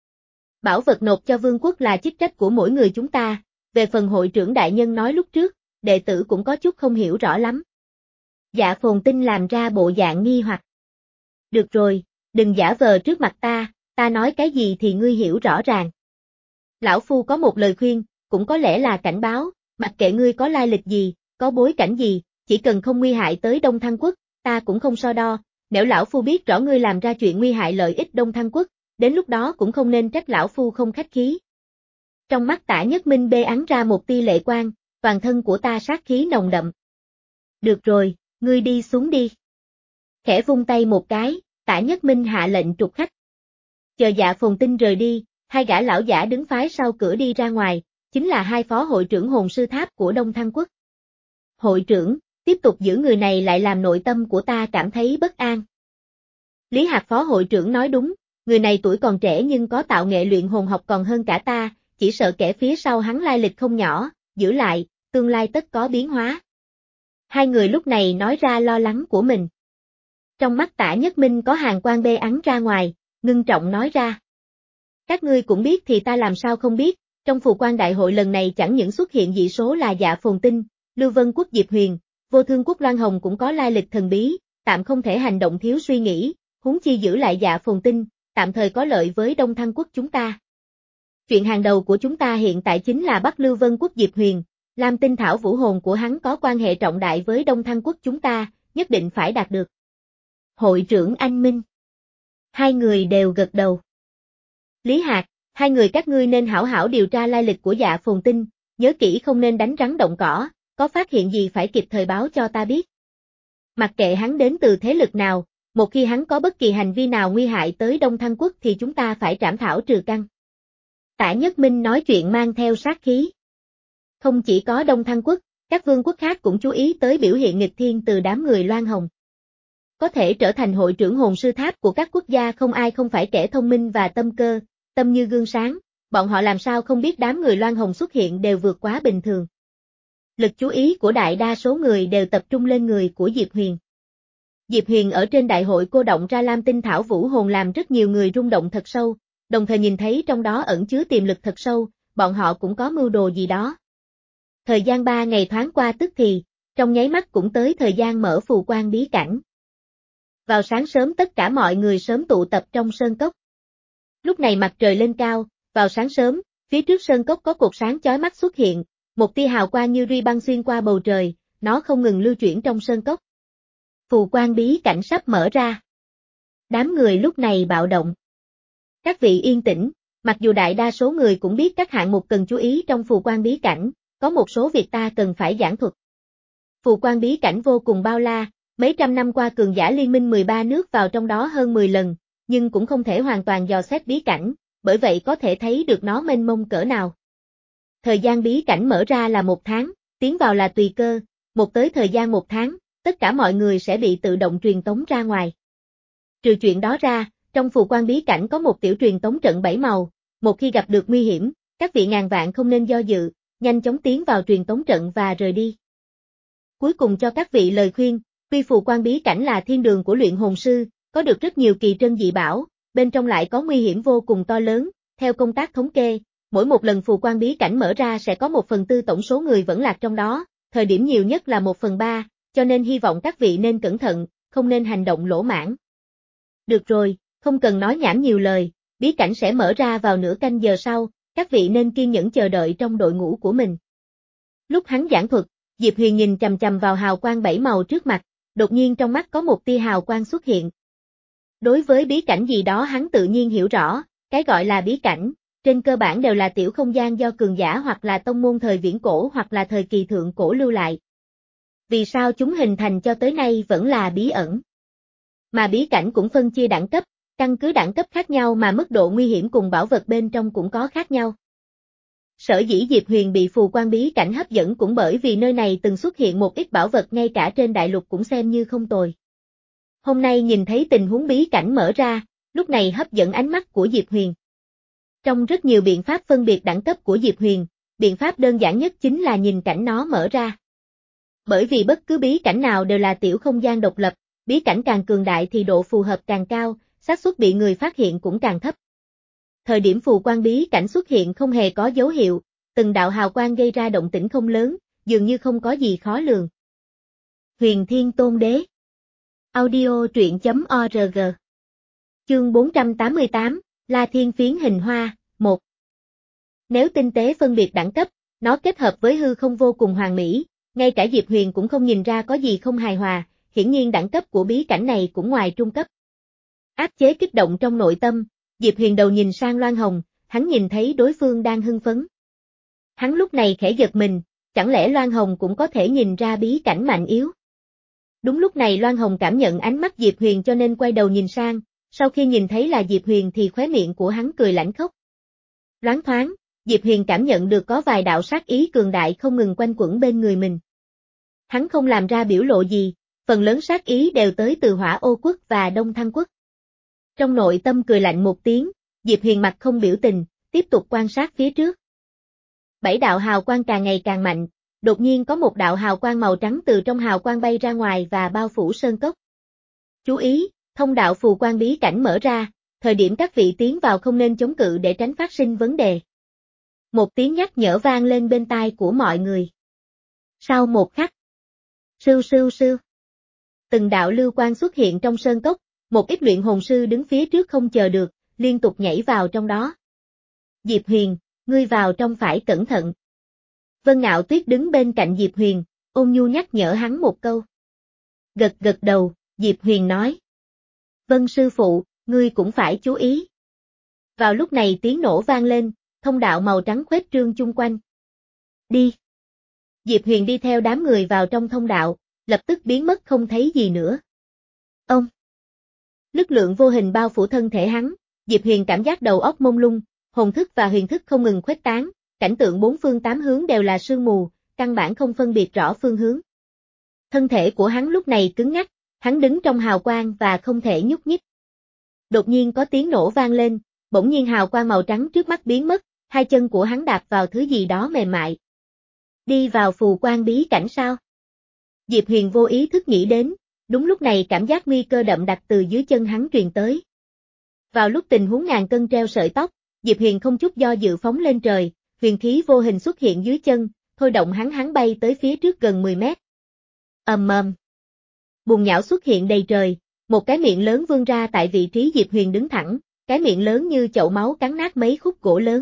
Bảo vật nộp cho vương quốc là chức trách của mỗi người chúng ta, về phần hội trưởng đại nhân nói lúc trước, đệ tử cũng có chút không hiểu rõ lắm. Dạ Phồn Tinh làm ra bộ dạng nghi hoặc. Được rồi, đừng giả vờ trước mặt ta, ta nói cái gì thì ngươi hiểu rõ ràng. Lão Phu có một lời khuyên, cũng có lẽ là cảnh báo, mặc kệ ngươi có lai lịch gì, có bối cảnh gì, chỉ cần không nguy hại tới Đông Thăng Quốc, ta cũng không so đo, nếu Lão Phu biết rõ ngươi làm ra chuyện nguy hại lợi ích Đông Thăng Quốc, đến lúc đó cũng không nên trách Lão Phu không khách khí. Trong mắt Tả Nhất Minh bê ắn ra một tia lệ quang, toàn thân của ta sát khí nồng đậm. Được rồi, ngươi đi xuống đi. Khẽ vung tay một cái, Tả Nhất Minh hạ lệnh trục khách. Chờ Dạ Phồn Tinh rời đi, hai gã lão giả đứng phái sau cửa đi ra ngoài, chính là hai phó hội trưởng hồn sư tháp của Đông Thăng Quốc. Hội trưởng, tiếp tục giữ người này lại làm nội tâm của ta cảm thấy bất an. Lý Hạc phó hội trưởng nói đúng, người này tuổi còn trẻ nhưng có tạo nghệ luyện hồn học còn hơn cả ta, chỉ sợ kẻ phía sau hắn lai lịch không nhỏ, giữ lại, tương lai tất có biến hóa. Hai người lúc này nói ra lo lắng của mình. Trong mắt Tả Nhất Minh có hàng quang bê ắn ra ngoài, ngưng trọng nói ra. Các ngươi cũng biết thì ta làm sao không biết, trong phù quan đại hội lần này chẳng những xuất hiện dị số là Dạ Phồn Tinh, Lưu Vân Quốc Diệp Huyền, Vô Thương Quốc Loan Hồng cũng có lai lịch thần bí, tạm không thể hành động thiếu suy nghĩ, huống chi giữ lại Dạ Phồn Tinh, tạm thời có lợi với Đông Thăng Quốc chúng ta. Chuyện hàng đầu của chúng ta hiện tại chính là bắt Lưu Vân Quốc Diệp Huyền, Lam Tinh Thảo vũ hồn của hắn có quan hệ trọng đại với Đông Thăng Quốc chúng ta, nhất định phải đạt được. Hội trưởng Anh Minh. Hai người đều gật đầu. Lý Hạc, hai người các ngươi nên hảo hảo điều tra lai lịch của Dạ Phồn Tinh, nhớ kỹ không nên đánh rắn động cỏ, có phát hiện gì phải kịp thời báo cho ta biết. Mặc kệ hắn đến từ thế lực nào, một khi hắn có bất kỳ hành vi nào nguy hại tới Đông Thăng Quốc thì chúng ta phải trảm thảo trừ căn. Tả Nhất Minh nói chuyện mang theo sát khí. Không chỉ có Đông Thăng quốc, các vương quốc khác cũng chú ý tới biểu hiện nghịch thiên từ đám người Loan Hồng. Có thể trở thành hội trưởng hồn sư tháp của các quốc gia không ai không phải kẻ thông minh và tâm cơ, tâm như gương sáng, bọn họ làm sao không biết đám người Loan Hồng xuất hiện đều vượt quá bình thường. Lực chú ý của đại đa số người đều tập trung lên người của Diệp Huyền. Diệp Huyền ở trên đại hội cô động ra Lam Tinh Thảo Vũ Hồn làm rất nhiều người rung động thật sâu, đồng thời nhìn thấy trong đó ẩn chứa tiềm lực thật sâu, bọn họ cũng có mưu đồ gì đó. Thời gian ba ngày thoáng qua tức thì, trong nháy mắt cũng tới thời gian mở phù quan bí cảnh. Vào sáng sớm tất cả mọi người sớm tụ tập trong sơn cốc. Lúc này mặt trời lên cao, vào sáng sớm, phía trước sơn cốc có cột sáng chói mắt xuất hiện, một tia hào quang như ruy băng xuyên qua bầu trời, nó không ngừng lưu chuyển trong sơn cốc. Phù quan bí cảnh sắp mở ra. Đám người lúc này bạo động. Các vị yên tĩnh, mặc dù đại đa số người cũng biết các hạng mục cần chú ý trong phù quan bí cảnh, có một số việc ta cần phải giảng thuật. Phù quan bí cảnh vô cùng bao la, mấy trăm năm qua cường giả liên minh mười ba nước vào trong đó hơn mười lần, nhưng cũng không thể hoàn toàn dò xét bí cảnh, bởi vậy có thể thấy được nó mênh mông cỡ nào. Thời gian bí cảnh mở ra là một tháng, tiến vào là tùy cơ, một tới thời gian một tháng, tất cả mọi người sẽ bị tự động truyền tống ra ngoài. Trừ chuyện đó ra, trong phù quan bí cảnh có một tiểu truyền tống trận bảy màu, một khi gặp được nguy hiểm, các vị ngàn vạn không nên do dự, nhanh chóng tiến vào truyền tống trận và rời đi. Cuối cùng cho các vị lời khuyên, tuy phù quan bí cảnh là thiên đường của luyện hồn sư, có được rất nhiều kỳ trân dị bảo, bên trong lại có nguy hiểm vô cùng to lớn, theo công tác thống kê, mỗi một lần phù quan bí cảnh mở ra sẽ có một phần tư tổng số người vẫn lạc trong đó, thời điểm nhiều nhất là một phần ba, cho nên hy vọng các vị nên cẩn thận, không nên hành động lỗ mãng. Được rồi, không cần nói nhảm nhiều lời, bí cảnh sẽ mở ra vào nửa canh giờ sau, các vị nên kiên nhẫn chờ đợi trong đội ngũ của mình. Lúc hắn giảng thuật, Diệp Huyền nhìn chằm chằm vào hào quang bảy màu trước mặt, đột nhiên trong mắt có một tia hào quang xuất hiện. Đối với bí cảnh gì đó hắn tự nhiên hiểu rõ, cái gọi là bí cảnh, trên cơ bản đều là tiểu không gian do cường giả hoặc là tông môn thời viễn cổ hoặc là thời kỳ thượng cổ lưu lại. Vì sao chúng hình thành cho tới nay vẫn là bí ẩn? Mà bí cảnh cũng phân chia đẳng cấp, căn cứ đẳng cấp khác nhau mà mức độ nguy hiểm cùng bảo vật bên trong cũng có khác nhau. Sở dĩ Diệp Huyền bị phù quan bí cảnh hấp dẫn cũng bởi vì nơi này từng xuất hiện một ít bảo vật ngay cả trên đại lục cũng xem như không tồi. Hôm nay nhìn thấy tình huống bí cảnh mở ra, lúc này hấp dẫn ánh mắt của Diệp Huyền. Trong rất nhiều biện pháp phân biệt đẳng cấp của Diệp Huyền, biện pháp đơn giản nhất chính là nhìn cảnh nó mở ra. Bởi vì bất cứ bí cảnh nào đều là tiểu không gian độc lập, bí cảnh càng cường đại thì độ phù hợp càng cao, xác suất bị người phát hiện cũng càng thấp. Thời điểm phù quan bí cảnh xuất hiện không hề có dấu hiệu, từng đạo hào quang gây ra động tĩnh không lớn, dường như không có gì khó lường. Huyền Thiên Tôn Đế. Audio truyện chấm org. Chương bốn trăm tám mươi tám, La Thiên Phiến Hình Hoa, một. Nếu tinh tế phân biệt đẳng cấp, nó kết hợp với hư không vô cùng hoàn mỹ, ngay cả Diệp Huyền cũng không nhìn ra có gì không hài hòa, hiển nhiên đẳng cấp của bí cảnh này cũng ngoài trung cấp. Áp chế kích động trong nội tâm, Diệp Huyền đầu nhìn sang Loan Hồng, hắn nhìn thấy đối phương đang hưng phấn. Hắn lúc này khẽ giật mình, chẳng lẽ Loan Hồng cũng có thể nhìn ra bí cảnh mạnh yếu? Đúng lúc này Loan Hồng cảm nhận ánh mắt Diệp Huyền cho nên quay đầu nhìn sang, sau khi nhìn thấy là Diệp Huyền thì khóe miệng của hắn cười lãnh khốc. Loáng thoáng, Diệp Huyền cảm nhận được có vài đạo sát ý cường đại không ngừng quanh quẩn bên người mình. Hắn không làm ra biểu lộ gì, phần lớn sát ý đều tới từ Hỏa Ô Quốc và Đông Thăng Quốc. Trong nội tâm cười lạnh một tiếng, Diệp Huyền mặt không biểu tình, tiếp tục quan sát phía trước. Bảy đạo hào quang càng ngày càng mạnh, đột nhiên có một đạo hào quang màu trắng từ trong hào quang bay ra ngoài và bao phủ sơn cốc. Chú ý, thông đạo phù quan bí cảnh mở ra, thời điểm các vị tiến vào không nên chống cự để tránh phát sinh vấn đề. Một tiếng nhắc nhở vang lên bên tai của mọi người. Sau một khắc, sưu sưu sưu, từng đạo lưu quang xuất hiện trong sơn cốc, một ít luyện hồn sư đứng phía trước không chờ được, liên tục nhảy vào trong đó. Diệp Huyền, ngươi vào trong phải cẩn thận. Vân Ngạo Tuyết đứng bên cạnh Diệp Huyền, ôn nhu nhắc nhở hắn một câu. Gật gật đầu, Diệp Huyền nói. Vân sư phụ, ngươi cũng phải chú ý. Vào lúc này tiếng nổ vang lên, thông đạo màu trắng khuếch trương chung quanh. Đi. Diệp Huyền đi theo đám người vào trong thông đạo, lập tức biến mất không thấy gì nữa. Ông. Lực lượng vô hình bao phủ thân thể hắn, Diệp Huyền cảm giác đầu óc mông lung, hồn thức và huyền thức không ngừng khuếch tán, cảnh tượng bốn phương tám hướng đều là sương mù, căn bản không phân biệt rõ phương hướng. Thân thể của hắn lúc này cứng ngắc, hắn đứng trong hào quang và không thể nhúc nhích. Đột nhiên có tiếng nổ vang lên, bỗng nhiên hào quang màu trắng trước mắt biến mất, hai chân của hắn đạp vào thứ gì đó mềm mại. Đi vào phù quan bí cảnh sao? Diệp Huyền vô ý thức nghĩ đến, đúng lúc này cảm giác nguy cơ đậm đặc từ dưới chân hắn truyền tới. Vào lúc tình huống ngàn cân treo sợi tóc, Diệp Huyền không chút do dự phóng lên trời, huyền khí vô hình xuất hiện dưới chân, thôi động hắn hắn bay tới phía trước gần mười mét. Ầm ầm. Bùn nhão xuất hiện đầy trời, một cái miệng lớn vươn ra tại vị trí Diệp Huyền đứng thẳng, cái miệng lớn như chậu máu cắn nát mấy khúc gỗ lớn.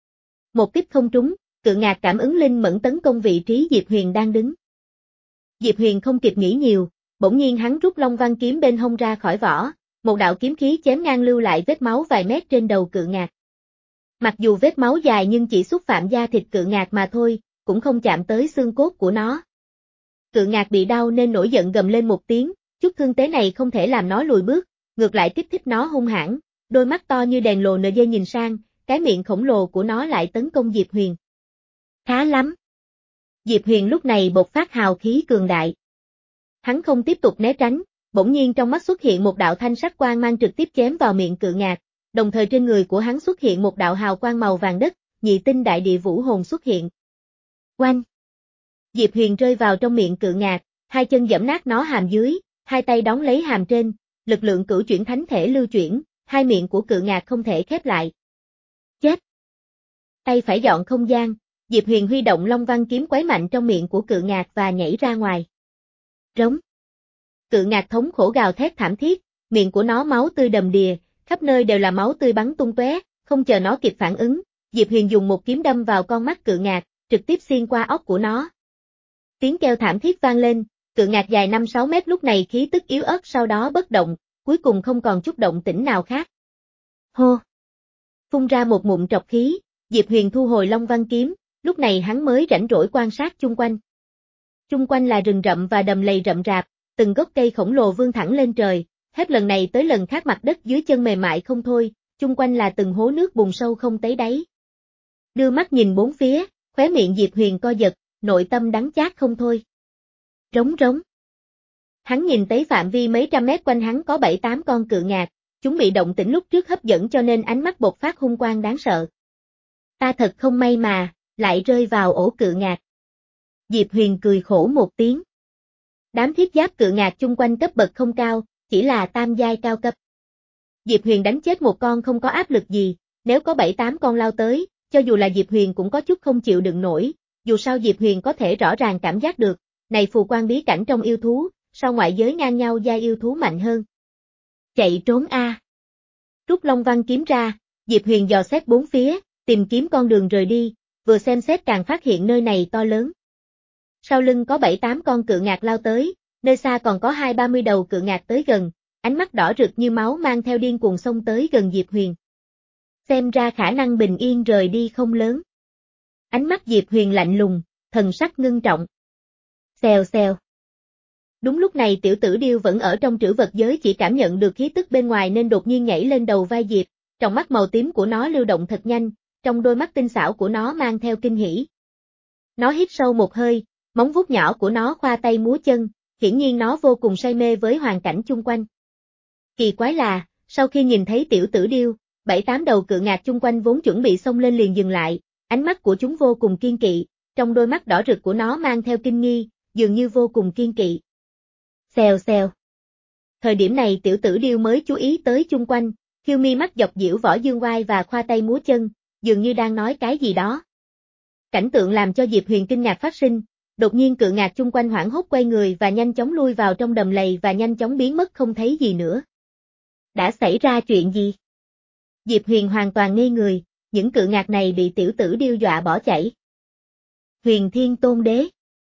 Một kích không trúng, cự ngạc cảm ứng linh mẫn tấn công vị trí Diệp Huyền đang đứng. Diệp Huyền không kịp nghĩ nhiều, bỗng nhiên hắn rút Long Văn kiếm bên hông ra khỏi vỏ, một đạo kiếm khí chém ngang lưu lại vết máu vài mét trên đầu cự ngạc. Mặc dù vết máu dài nhưng chỉ xúc phạm da thịt cự ngạc mà thôi, cũng không chạm tới xương cốt của nó. Cự ngạc bị đau nên nổi giận gầm lên một tiếng, chút thương thế này không thể làm nó lùi bước, ngược lại kích thích nó hung hãn, đôi mắt to như đèn lồ nờ dê nhìn sang, cái miệng khổng lồ của nó lại tấn công Diệp Huyền. Khá lắm. Diệp Huyền lúc này bộc phát hào khí cường đại. Hắn không tiếp tục né tránh, bỗng nhiên trong mắt xuất hiện một đạo thanh sắc quang mang trực tiếp chém vào miệng cự ngạc, đồng thời trên người của hắn xuất hiện một đạo hào quang màu vàng đất, nhị tinh đại địa vũ hồn xuất hiện. Oanh! Diệp Huyền rơi vào trong miệng cự ngạc, hai chân giẫm nát nó hàm dưới, hai tay đón lấy hàm trên, lực lượng cửu chuyển thánh thể lưu chuyển, hai miệng của cự ngạc không thể khép lại. Chết! Tay phải dọn không gian, Diệp Huyền huy động Long Văn kiếm quấy mạnh trong miệng của cự ngạc và nhảy ra ngoài. Rống! Cự ngạc thống khổ gào thét thảm thiết, miệng của nó máu tươi đầm đìa, khắp nơi đều là máu tươi bắn tung tóe, không chờ nó kịp phản ứng, Diệp Huyền dùng một kiếm đâm vào con mắt cự ngạc, trực tiếp xuyên qua óc của nó. Tiếng kêu thảm thiết vang lên, cự ngạc dài năm sáu mét lúc này khí tức yếu ớt sau đó bất động, cuối cùng không còn chút động tĩnh nào khác. Hô! Phun ra một ngụm trọc khí, Diệp Huyền thu hồi Long Văn kiếm, lúc này hắn mới rảnh rỗi quan sát chung quanh. Chung quanh là rừng rậm và đầm lầy rậm rạp, từng gốc cây khổng lồ vươn thẳng lên trời, hết lần này tới lần khác mặt đất dưới chân mềm mại không thôi, chung quanh là từng hố nước bùn sâu không thấy đáy. Đưa mắt nhìn bốn phía, khóe miệng Diệp Huyền co giật, nội tâm đắng chát không thôi. Rống rống. Hắn nhìn thấy phạm vi mấy trăm mét quanh hắn có bảy tám con cự ngạc, chúng bị động tĩnh lúc trước hấp dẫn cho nên ánh mắt bộc phát hung quang đáng sợ. Ta thật không may mà, lại rơi vào ổ cự ngạc. Diệp Huyền cười khổ một tiếng. Đám thiết giáp cự ngạc chung quanh cấp bậc không cao, chỉ là tam giai cao cấp. Diệp Huyền đánh chết một con không có áp lực gì, nếu có bảy tám con lao tới, cho dù là Diệp Huyền cũng có chút không chịu đựng nổi, dù sao Diệp Huyền có thể rõ ràng cảm giác được, này phù quan bí cảnh trong yêu thú, sau ngoại giới ngang nhau giai yêu thú mạnh hơn. Chạy trốn a. Rút Long Văn kiếm ra, Diệp Huyền dò xét bốn phía, tìm kiếm con đường rời đi, vừa xem xét càng phát hiện nơi này to lớn. Sau lưng có bảy tám con cự ngạc lao tới, nơi xa còn có hai ba mươi đầu cự ngạc tới gần, ánh mắt đỏ rực như máu mang theo điên cuồng xông tới gần Diệp Huyền. Xem ra khả năng bình yên rời đi không lớn. Ánh mắt Diệp Huyền lạnh lùng, thần sắc ngưng trọng. Xèo xèo. Đúng lúc này tiểu tử điêu vẫn ở trong trữ vật giới chỉ cảm nhận được khí tức bên ngoài nên đột nhiên nhảy lên đầu vai Diệp, trong mắt màu tím của nó lưu động thật nhanh, trong đôi mắt tinh xảo của nó mang theo kinh hỉ. Nó hít sâu một hơi, móng vuốt nhỏ của nó khoa tay múa chân, hiển nhiên nó vô cùng say mê với hoàn cảnh chung quanh. Kỳ quái là, sau khi nhìn thấy tiểu tử điêu, bảy tám đầu cự ngạc chung quanh vốn chuẩn bị xông lên liền dừng lại, ánh mắt của chúng vô cùng kiên kỵ, trong đôi mắt đỏ rực của nó mang theo kinh nghi, dường như vô cùng kiên kỵ. Xèo xèo. Thời điểm này tiểu tử điêu mới chú ý tới chung quanh, khiêu mi mắt dọc diễu vỏ dương oai và khoa tay múa chân, dường như đang nói cái gì đó. Cảnh tượng làm cho Diệp Huyền kinh ngạc phát sinh, đột nhiên cự ngạc chung quanh hoảng hốt quay người và nhanh chóng lui vào trong đầm lầy và nhanh chóng biến mất không thấy gì nữa. Đã xảy ra chuyện gì? Diệp Huyền hoàn toàn ngây người, những cự ngạc này bị tiểu tử điêu dọa bỏ chạy. Huyền Thiên Tôn Đế.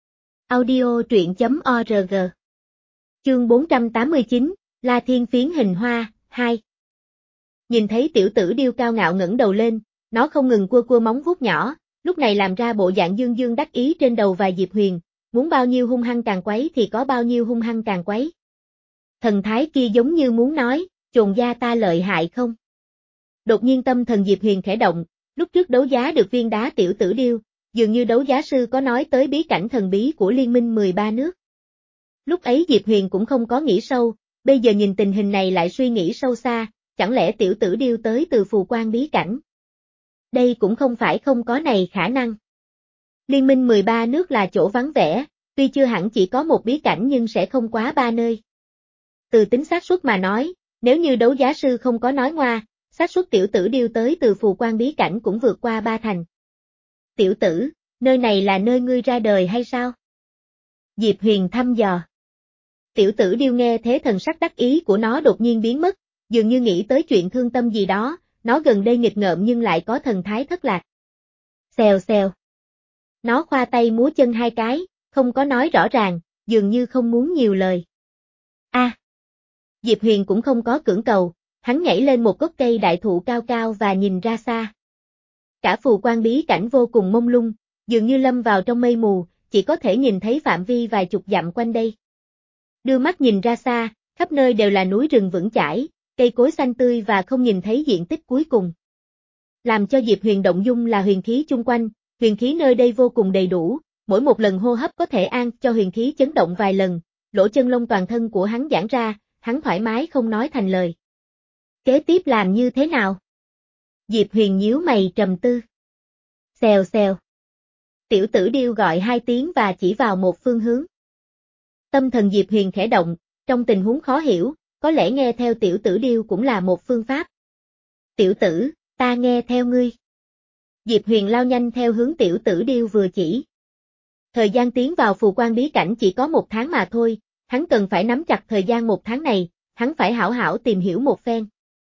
Audio truyện chấm org. Chương bốn trăm tám mươi chín, La Thiên Phiến Hình Hoa, hai. Nhìn thấy tiểu tử điêu cao ngạo ngẩng đầu lên, nó không ngừng cua cua móng vuốt nhỏ, lúc này làm ra bộ dạng dương dương đắc ý trên đầu vài Diệp Huyền, muốn bao nhiêu hung hăng càng quấy thì có bao nhiêu hung hăng càng quấy. Thần thái kia giống như muốn nói, chồn gia ta lợi hại không? Đột nhiên tâm thần Diệp Huyền khẽ động, Lúc trước đấu giá được viên đá tiểu tử điêu, dường như đấu giá sư có nói tới bí cảnh thần bí của Liên minh mười ba nước. Lúc ấy Diệp Huyền cũng không có nghĩ sâu, bây giờ nhìn tình hình này lại suy nghĩ sâu xa, chẳng lẽ tiểu tử điêu tới từ phù quan bí cảnh? Đây cũng không phải không có này khả năng. Liên minh mười ba nước là chỗ vắng vẻ, tuy chưa hẳn chỉ có một bí cảnh nhưng sẽ không quá ba nơi. Từ tính xác suất mà nói, nếu như đấu giá sư không có nói ngoa, xác suất tiểu tử điêu tới từ phù quan bí cảnh cũng vượt qua ba thành. Tiểu tử, nơi này là nơi ngươi ra đời hay sao? Diệp Huyền thăm dò. Tiểu tử điêu nghe thế thần sắc đắc ý của nó đột nhiên biến mất, dường như nghĩ tới chuyện thương tâm gì đó, nó gần đây nghịch ngợm nhưng lại có thần thái thất lạc. Xèo xèo. Nó khoa tay múa chân hai cái, không có nói rõ ràng, dường như không muốn nhiều lời. A. À, Diệp Huyền cũng không có cưỡng cầu, hắn nhảy lên một gốc cây đại thụ cao cao và nhìn ra xa. Cả phù quan bí cảnh vô cùng mông lung, dường như lâm vào trong mây mù, chỉ có thể nhìn thấy phạm vi vài chục dặm quanh đây. Đưa mắt nhìn ra xa, khắp nơi đều là núi rừng vững chãi, cây cối xanh tươi và không nhìn thấy diện tích cuối cùng. Làm cho Diệp Huyền động dung là huyền khí chung quanh, huyền khí nơi đây vô cùng đầy đủ, mỗi một lần hô hấp có thể an cho huyền khí chấn động vài lần, lỗ chân lông toàn thân của hắn giãn ra, hắn thoải mái không nói thành lời. Kế tiếp làm như thế nào? Diệp Huyền nhíu mày trầm tư. Xèo xèo. Tiểu tử điêu gọi hai tiếng và chỉ vào một phương hướng. Tâm thần Diệp Huyền khẽ động, trong tình huống khó hiểu, có lẽ nghe theo tiểu tử điêu cũng là một phương pháp. Tiểu tử, ta nghe theo ngươi. Diệp Huyền lao nhanh theo hướng tiểu tử điêu vừa chỉ. Thời gian tiến vào phù quan bí cảnh chỉ có một tháng mà thôi, hắn cần phải nắm chặt thời gian một tháng này, hắn phải hảo hảo tìm hiểu một phen.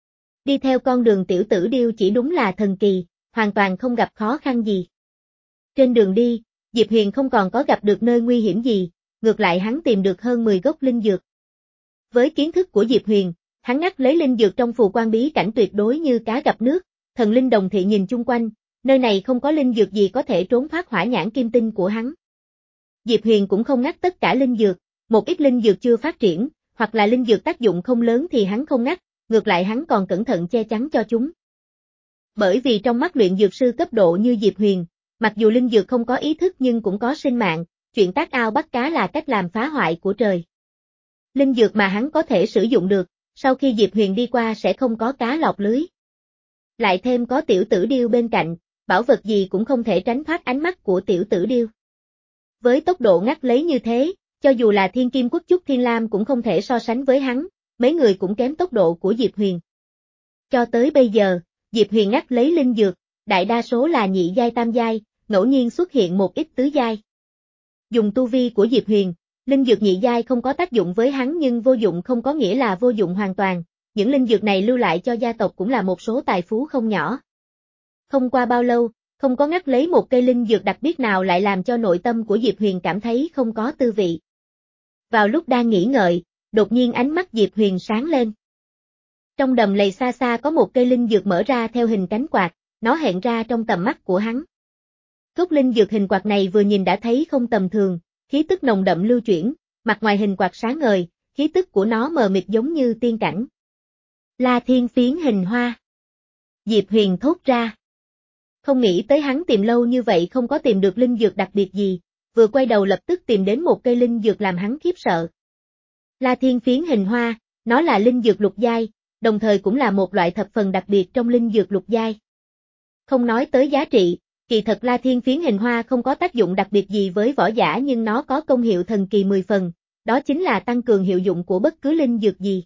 Đi theo con đường tiểu tử điêu chỉ đúng là thần kỳ, hoàn toàn không gặp khó khăn gì. Trên đường đi, Diệp Huyền không còn có gặp được nơi nguy hiểm gì, ngược lại hắn tìm được hơn mười gốc linh dược. Với kiến thức của Diệp Huyền, hắn ngắt lấy linh dược trong phù quan bí cảnh tuyệt đối như cá gặp nước, thần linh đồng thị nhìn chung quanh, nơi này không có linh dược gì có thể trốn thoát hỏa nhãn kim tinh của hắn. Diệp Huyền cũng không ngắt tất cả linh dược, một ít linh dược chưa phát triển, hoặc là linh dược tác dụng không lớn thì hắn không ngắt, ngược lại hắn còn cẩn thận che chắn cho chúng. Bởi vì trong mắt luyện dược sư cấp độ như Diệp Huyền, mặc dù linh dược không có ý thức nhưng cũng có sinh mạng, chuyện tác ao bắt cá là cách làm phá hoại của trời. Linh dược mà hắn có thể sử dụng được, sau khi Diệp Huyền đi qua sẽ không có cá lọt lưới. Lại thêm có tiểu tử điêu bên cạnh, bảo vật gì cũng không thể tránh thoát ánh mắt của tiểu tử điêu. Với tốc độ ngắt lấy như thế, cho dù là thiên kim quốc Chúc Thiên Lam cũng không thể so sánh với hắn, mấy người cũng kém tốc độ của Diệp Huyền. Cho tới bây giờ, Diệp Huyền ngắt lấy linh dược, đại đa số là nhị giai tam giai, ngẫu nhiên xuất hiện một ít tứ giai. Dùng tu vi của Diệp Huyền, linh dược nhị giai không có tác dụng với hắn nhưng vô dụng không có nghĩa là vô dụng hoàn toàn, những linh dược này lưu lại cho gia tộc cũng là một số tài phú không nhỏ. Không qua bao lâu, không có ngắt lấy một cây linh dược đặc biệt nào lại làm cho nội tâm của Diệp Huyền cảm thấy không có tư vị. Vào lúc đang nghĩ ngợi, đột nhiên ánh mắt Diệp Huyền sáng lên. Trong đầm lầy xa xa có một cây linh dược mở ra theo hình cánh quạt, nó hiện ra trong tầm mắt của hắn. Gốc linh dược hình quạt này vừa nhìn đã thấy không tầm thường, khí tức nồng đậm lưu chuyển, mặt ngoài hình quạt sáng ngời, khí tức của nó mờ mịt giống như tiên cảnh. La Thiên Phiến hình hoa. Diệp Huyền thốt ra. Không nghĩ tới hắn tìm lâu như vậy không có tìm được linh dược đặc biệt gì, vừa quay đầu lập tức tìm đến một cây linh dược làm hắn khiếp sợ. La Thiên Phiến hình hoa, nó là linh dược lục giai, đồng thời cũng là một loại thập phần đặc biệt trong linh dược lục giai. Không nói tới giá trị, kỳ thật La Thiên Phiến hình hoa không có tác dụng đặc biệt gì với võ giả nhưng nó có công hiệu thần kỳ mười phần, đó chính là tăng cường hiệu dụng của bất cứ linh dược gì.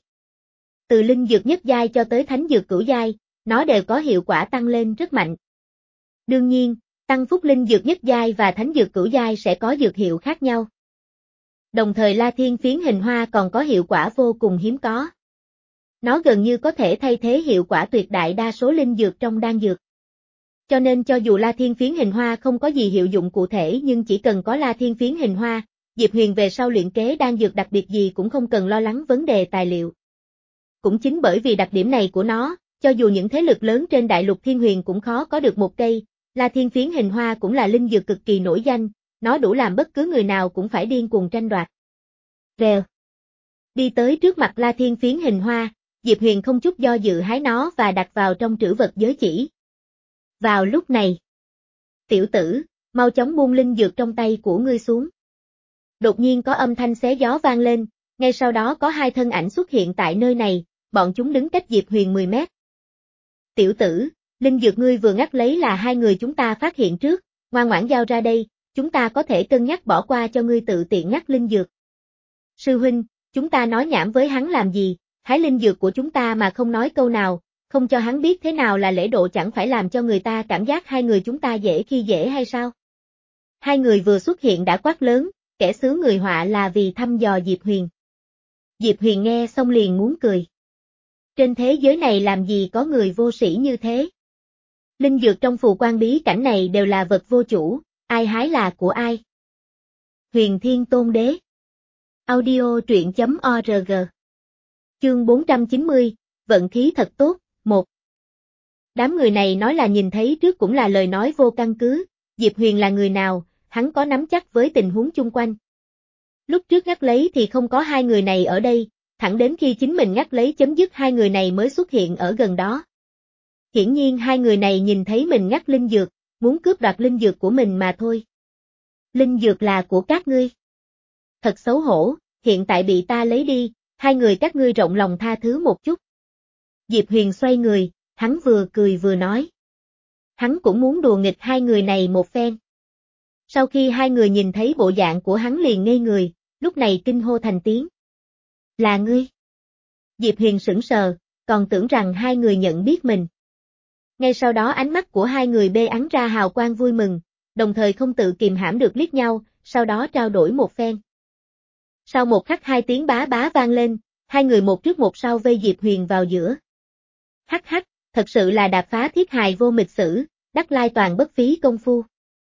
Từ linh dược nhất giai cho tới thánh dược cửu giai, nó đều có hiệu quả tăng lên rất mạnh. Đương nhiên, tăng phúc linh dược nhất giai và thánh dược cửu giai sẽ có dược hiệu khác nhau. Đồng thời La Thiên Phiến hình hoa còn có hiệu quả vô cùng hiếm có. Nó gần như có thể thay thế hiệu quả tuyệt đại đa số linh dược trong đan dược. Cho nên cho dù La Thiên Phiến hình hoa không có gì hiệu dụng cụ thể nhưng chỉ cần có La Thiên Phiến hình hoa, Diệp Huyền về sau luyện kế đan dược đặc biệt gì cũng không cần lo lắng vấn đề tài liệu. Cũng chính bởi vì đặc điểm này của nó, cho dù những thế lực lớn trên đại lục Thiên Huyền cũng khó có được một cây, La Thiên Phiến hình hoa cũng là linh dược cực kỳ nổi danh, nó đủ làm bất cứ người nào cũng phải điên cuồng tranh đoạt. Rèo. Đi tới trước mặt La Thiên Phiến hình hoa, Diệp Huyền không chút do dự hái nó và đặt vào trong trữ vật giới chỉ. Vào lúc này, tiểu tử, mau chóng buông linh dược trong tay của ngươi xuống. Đột nhiên có âm thanh xé gió vang lên, ngay sau đó có hai thân ảnh xuất hiện tại nơi này, bọn chúng đứng cách Diệp Huyền mười mét. Tiểu tử, linh dược ngươi vừa ngắt lấy là hai người chúng ta phát hiện trước, ngoan ngoãn giao ra đây, chúng ta có thể cân nhắc bỏ qua cho ngươi tự tiện ngắt linh dược. Sư huynh, chúng ta nói nhảm với hắn làm gì, hái linh dược của chúng ta mà không nói câu nào, không cho hắn biết thế nào là lễ độ chẳng phải làm cho người ta cảm giác hai người chúng ta dễ khi dễ hay sao? Hai người vừa xuất hiện đã quát lớn, kẻ xứ người họa là vì thăm dò Diệp Huyền. Diệp Huyền nghe xong liền muốn cười. Trên thế giới này làm gì có người vô sĩ như thế? Linh dược trong phù quan bí cảnh này đều là vật vô chủ, ai hái là của ai? Huyền Thiên Tôn Đế. Audio truyện chấm org. Chương bốn trăm chín mươi, vận khí thật tốt, một. Đám người này nói là nhìn thấy trước cũng là lời nói vô căn cứ, Diệp Huyền là người nào, hắn có nắm chắc với tình huống chung quanh. Lúc trước ngắt lấy thì không có hai người này ở đây, thẳng đến khi chính mình ngắt lấy chấm dứt hai người này mới xuất hiện ở gần đó. Hiển nhiên hai người này nhìn thấy mình ngắt linh dược, muốn cướp đoạt linh dược của mình mà thôi. Linh dược là của các ngươi. Thật xấu hổ, hiện tại bị ta lấy đi, hai người các ngươi rộng lòng tha thứ một chút. Diệp Huyền xoay người, hắn vừa cười vừa nói. Hắn cũng muốn đùa nghịch hai người này một phen. Sau khi hai người nhìn thấy bộ dạng của hắn liền ngây người, lúc này kinh hô thành tiếng. Là ngươi. Diệp Huyền sững sờ, còn tưởng rằng hai người nhận biết mình. Ngay sau đó ánh mắt của hai người bê ắn ra hào quang vui mừng, đồng thời không tự kìm hãm được liếc nhau, sau đó trao đổi một phen. Sau một khắc hai tiếng bá bá vang lên, hai người một trước một sau vây Diệp Huyền vào giữa. Hắc hắc, thật sự là đạp phá thiết hài vô mịch sử, đắc lai toàn bất phí công phu.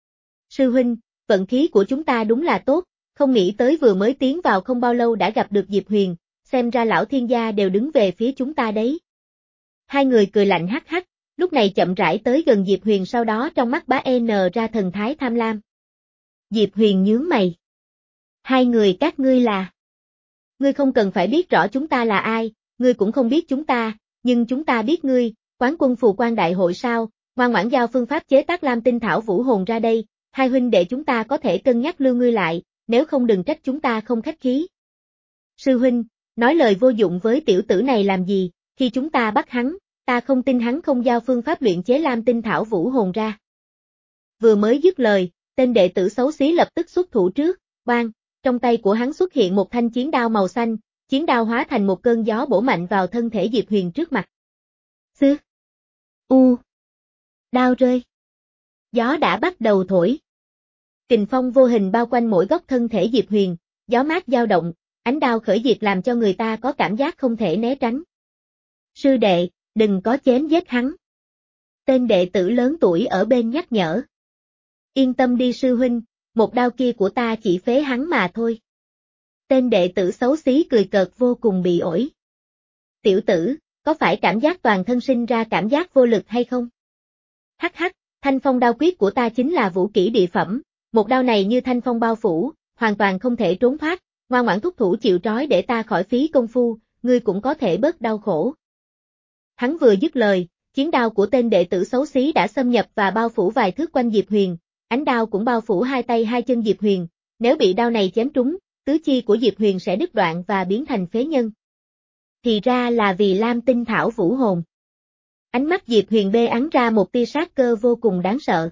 Sư huynh, vận khí của chúng ta đúng là tốt, không nghĩ tới vừa mới tiến vào không bao lâu đã gặp được Diệp Huyền, xem ra lão thiên gia đều đứng về phía chúng ta đấy. Hai người cười lạnh hắc hắc, lúc này chậm rãi tới gần Diệp Huyền, sau đó trong mắt bá N ra thần thái tham lam. Diệp Huyền nhướng mày. Hai người các ngươi là... Ngươi không cần phải biết rõ chúng ta là ai, ngươi cũng không biết chúng ta, nhưng chúng ta biết ngươi, quán quân phù quan đại hội sao, ngoan ngoãn giao phương pháp chế tác lam tinh thảo vũ hồn ra đây, hai huynh đệ chúng ta có thể cân nhắc lưu ngươi lại, nếu không đừng trách chúng ta không khách khí. Sư huynh, nói lời vô dụng với tiểu tử này làm gì, khi chúng ta bắt hắn, ta không tin hắn không giao phương pháp luyện chế lam tinh thảo vũ hồn ra. Vừa mới dứt lời, tên đệ tử xấu xí lập tức xuất thủ trước, bang, trong tay của hắn xuất hiện một thanh chiến đao màu xanh, chiến đao hóa thành một cơn gió bổ mạnh vào thân thể Diệp Huyền trước mặt. Xứ. U. Đao rơi. Gió đã bắt đầu thổi. Kình phong vô hình bao quanh mỗi góc thân thể Diệp Huyền, gió mát dao động, ánh đao khởi diệt làm cho người ta có cảm giác không thể né tránh. Sư đệ, đừng có chém giết hắn. Tên đệ tử lớn tuổi ở bên nhắc nhở. Yên tâm đi sư huynh, một đao kia của ta chỉ phế hắn mà thôi. Tên đệ tử xấu xí cười cợt vô cùng bị ổi. Tiểu tử, có phải cảm giác toàn thân sinh ra cảm giác vô lực hay không? Hắc hắc, thanh phong đao quyết của ta chính là vũ kỹ địa phẩm, một đao này như thanh phong bao phủ, hoàn toàn không thể trốn thoát, ngoan ngoãn thúc thủ chịu trói để ta khỏi phí công phu, ngươi cũng có thể bớt đau khổ. Hắn vừa dứt lời, chiến đao của tên đệ tử xấu xí đã xâm nhập và bao phủ vài thước quanh Diệp Huyền, ánh đao cũng bao phủ hai tay hai chân Diệp Huyền, nếu bị đao này chém trúng, tứ chi của Diệp Huyền sẽ đứt đoạn và biến thành phế nhân. Thì ra là vì lam tinh thảo vũ hồn. Ánh mắt Diệp Huyền bê ắn ra một tia sát cơ vô cùng đáng sợ.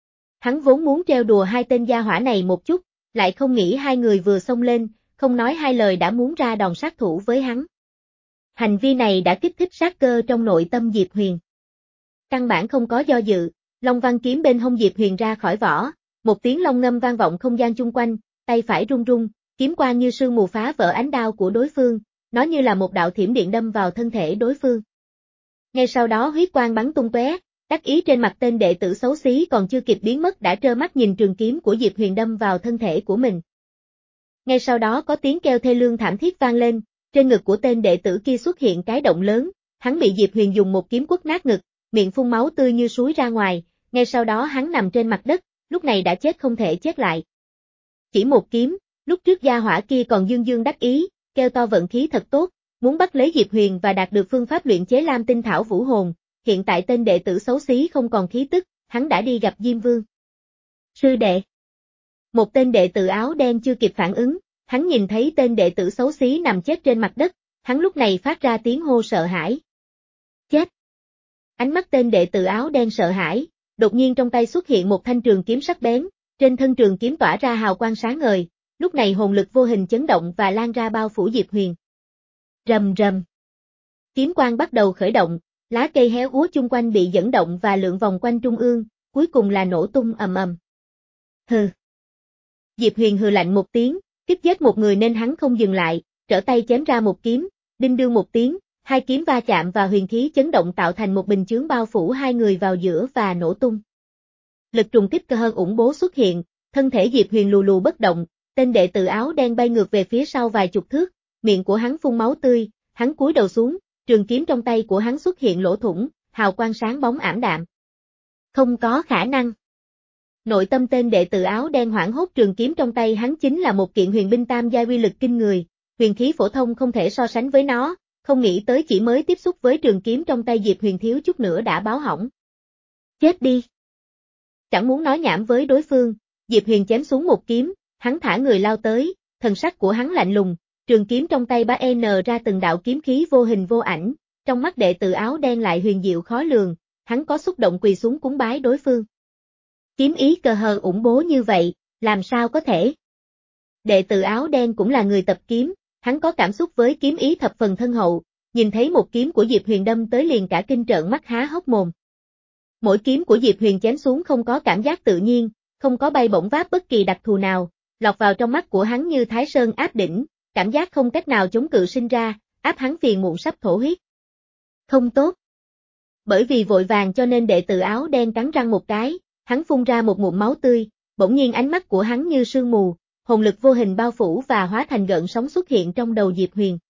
Hắn vốn muốn trêu đùa hai tên gia hỏa này một chút, lại không nghĩ hai người vừa xông lên, không nói hai lời đã muốn ra đòn sát thủ với hắn. Hành vi này đã kích thích sát cơ trong nội tâm Diệp Huyền. Căn bản không có do dự, Long Văn kiếm bên hông Diệp Huyền ra khỏi vỏ, một tiếng long ngâm vang vọng không gian chung quanh, tay phải rung rung, kiếm quang như sương mù phá vỡ ánh đao của đối phương, nó như là một đạo thiểm điện đâm vào thân thể đối phương. Ngay sau đó huyết quang bắn tung tóe, đắc ý trên mặt tên đệ tử xấu xí còn chưa kịp biến mất đã trơ mắt nhìn trường kiếm của Diệp Huyền đâm vào thân thể của mình. Ngay sau đó có tiếng kêu thê lương thảm thiết vang lên, trên ngực của tên đệ tử kia xuất hiện cái động lớn, hắn bị Diệp Huyền dùng một kiếm quất nát ngực, miệng phun máu tươi như suối ra ngoài, ngay sau đó hắn nằm trên mặt đất, lúc này đã chết không thể chết lại. Chỉ một kiếm, lúc trước gia hỏa kia còn dương dương đắc ý, kêu to vận khí thật tốt, muốn bắt lấy Diệp Huyền và đạt được phương pháp luyện chế lam tinh thảo vũ hồn, hiện tại tên đệ tử xấu xí không còn khí tức, hắn đã đi gặp Diêm Vương. Sư đệ. Một tên đệ tử áo đen chưa kịp phản ứng, hắn nhìn thấy tên đệ tử xấu xí nằm chết trên mặt đất, hắn lúc này phát ra tiếng hô sợ hãi. Chết! Ánh mắt tên đệ tử áo đen sợ hãi, đột nhiên trong tay xuất hiện một thanh trường kiếm sắc bén, trên thân trường kiếm tỏa ra hào quang sáng ngời, lúc này hồn lực vô hình chấn động và lan ra bao phủ Diệp Huyền. Rầm rầm. Kiếm quang bắt đầu khởi động, lá cây héo úa chung quanh bị dẫn động và lượn vòng quanh trung ương, cuối cùng là nổ tung ầm ầm. Hừ. Diệp Huyền hừ lạnh một tiếng, kích giết một người nên hắn không dừng lại, trở tay chém ra một kiếm, đinh đương một tiếng, hai kiếm va chạm và huyền khí chấn động tạo thành một bình chướng bao phủ hai người vào giữa và nổ tung. Lực trùng kích cơ hơn ủng bố xuất hiện, thân thể Diệp Huyền lù lù bất động, tên đệ tử áo đen bay ngược về phía sau vài chục thước, miệng của hắn phun máu tươi, hắn cúi đầu xuống, trường kiếm trong tay của hắn xuất hiện lỗ thủng, hào quang sáng bóng ảm đạm. Không có khả năng. Nội tâm tên đệ tử áo đen hoảng hốt, trường kiếm trong tay hắn chính là một kiện huyền binh tam giai uy lực kinh người, huyền khí phổ thông không thể so sánh với nó, không nghĩ tới chỉ mới tiếp xúc với trường kiếm trong tay Diệp Huyền thiếu chút nữa đã báo hỏng. Chết đi. Chẳng muốn nói nhảm với đối phương, Diệp Huyền chém xuống một kiếm, hắn thả người lao tới, thần sắc của hắn lạnh lùng, trường kiếm trong tay bá n ra từng đạo kiếm khí vô hình vô ảnh, trong mắt đệ tử áo đen lại huyền diệu khó lường, hắn có xúc động quỳ xuống cúng bái đối phương. Kiếm ý cờ hờ ủng bố như vậy, làm sao có thể? Đệ tử áo đen cũng là người tập kiếm, hắn có cảm xúc với kiếm ý thập phần thân hậu, nhìn thấy một kiếm của Diệp Huyền đâm tới liền cả kinh trợn mắt há hốc mồm. Mỗi kiếm của Diệp Huyền chém xuống không có cảm giác tự nhiên, không có bay bổng váp bất kỳ đặc thù nào, lọt vào trong mắt của hắn như Thái Sơn áp đỉnh, cảm giác không cách nào chống cự sinh ra, áp hắn phiền muộn sắp thổ huyết. Không tốt. Bởi vì vội vàng cho nên đệ tử áo đen cắn răng một cái, hắn phun ra một ngụm máu tươi, bỗng nhiên ánh mắt của hắn như sương mù, hồn lực vô hình bao phủ và hóa thành gợn sóng xuất hiện trong đầu Diệp Huyền.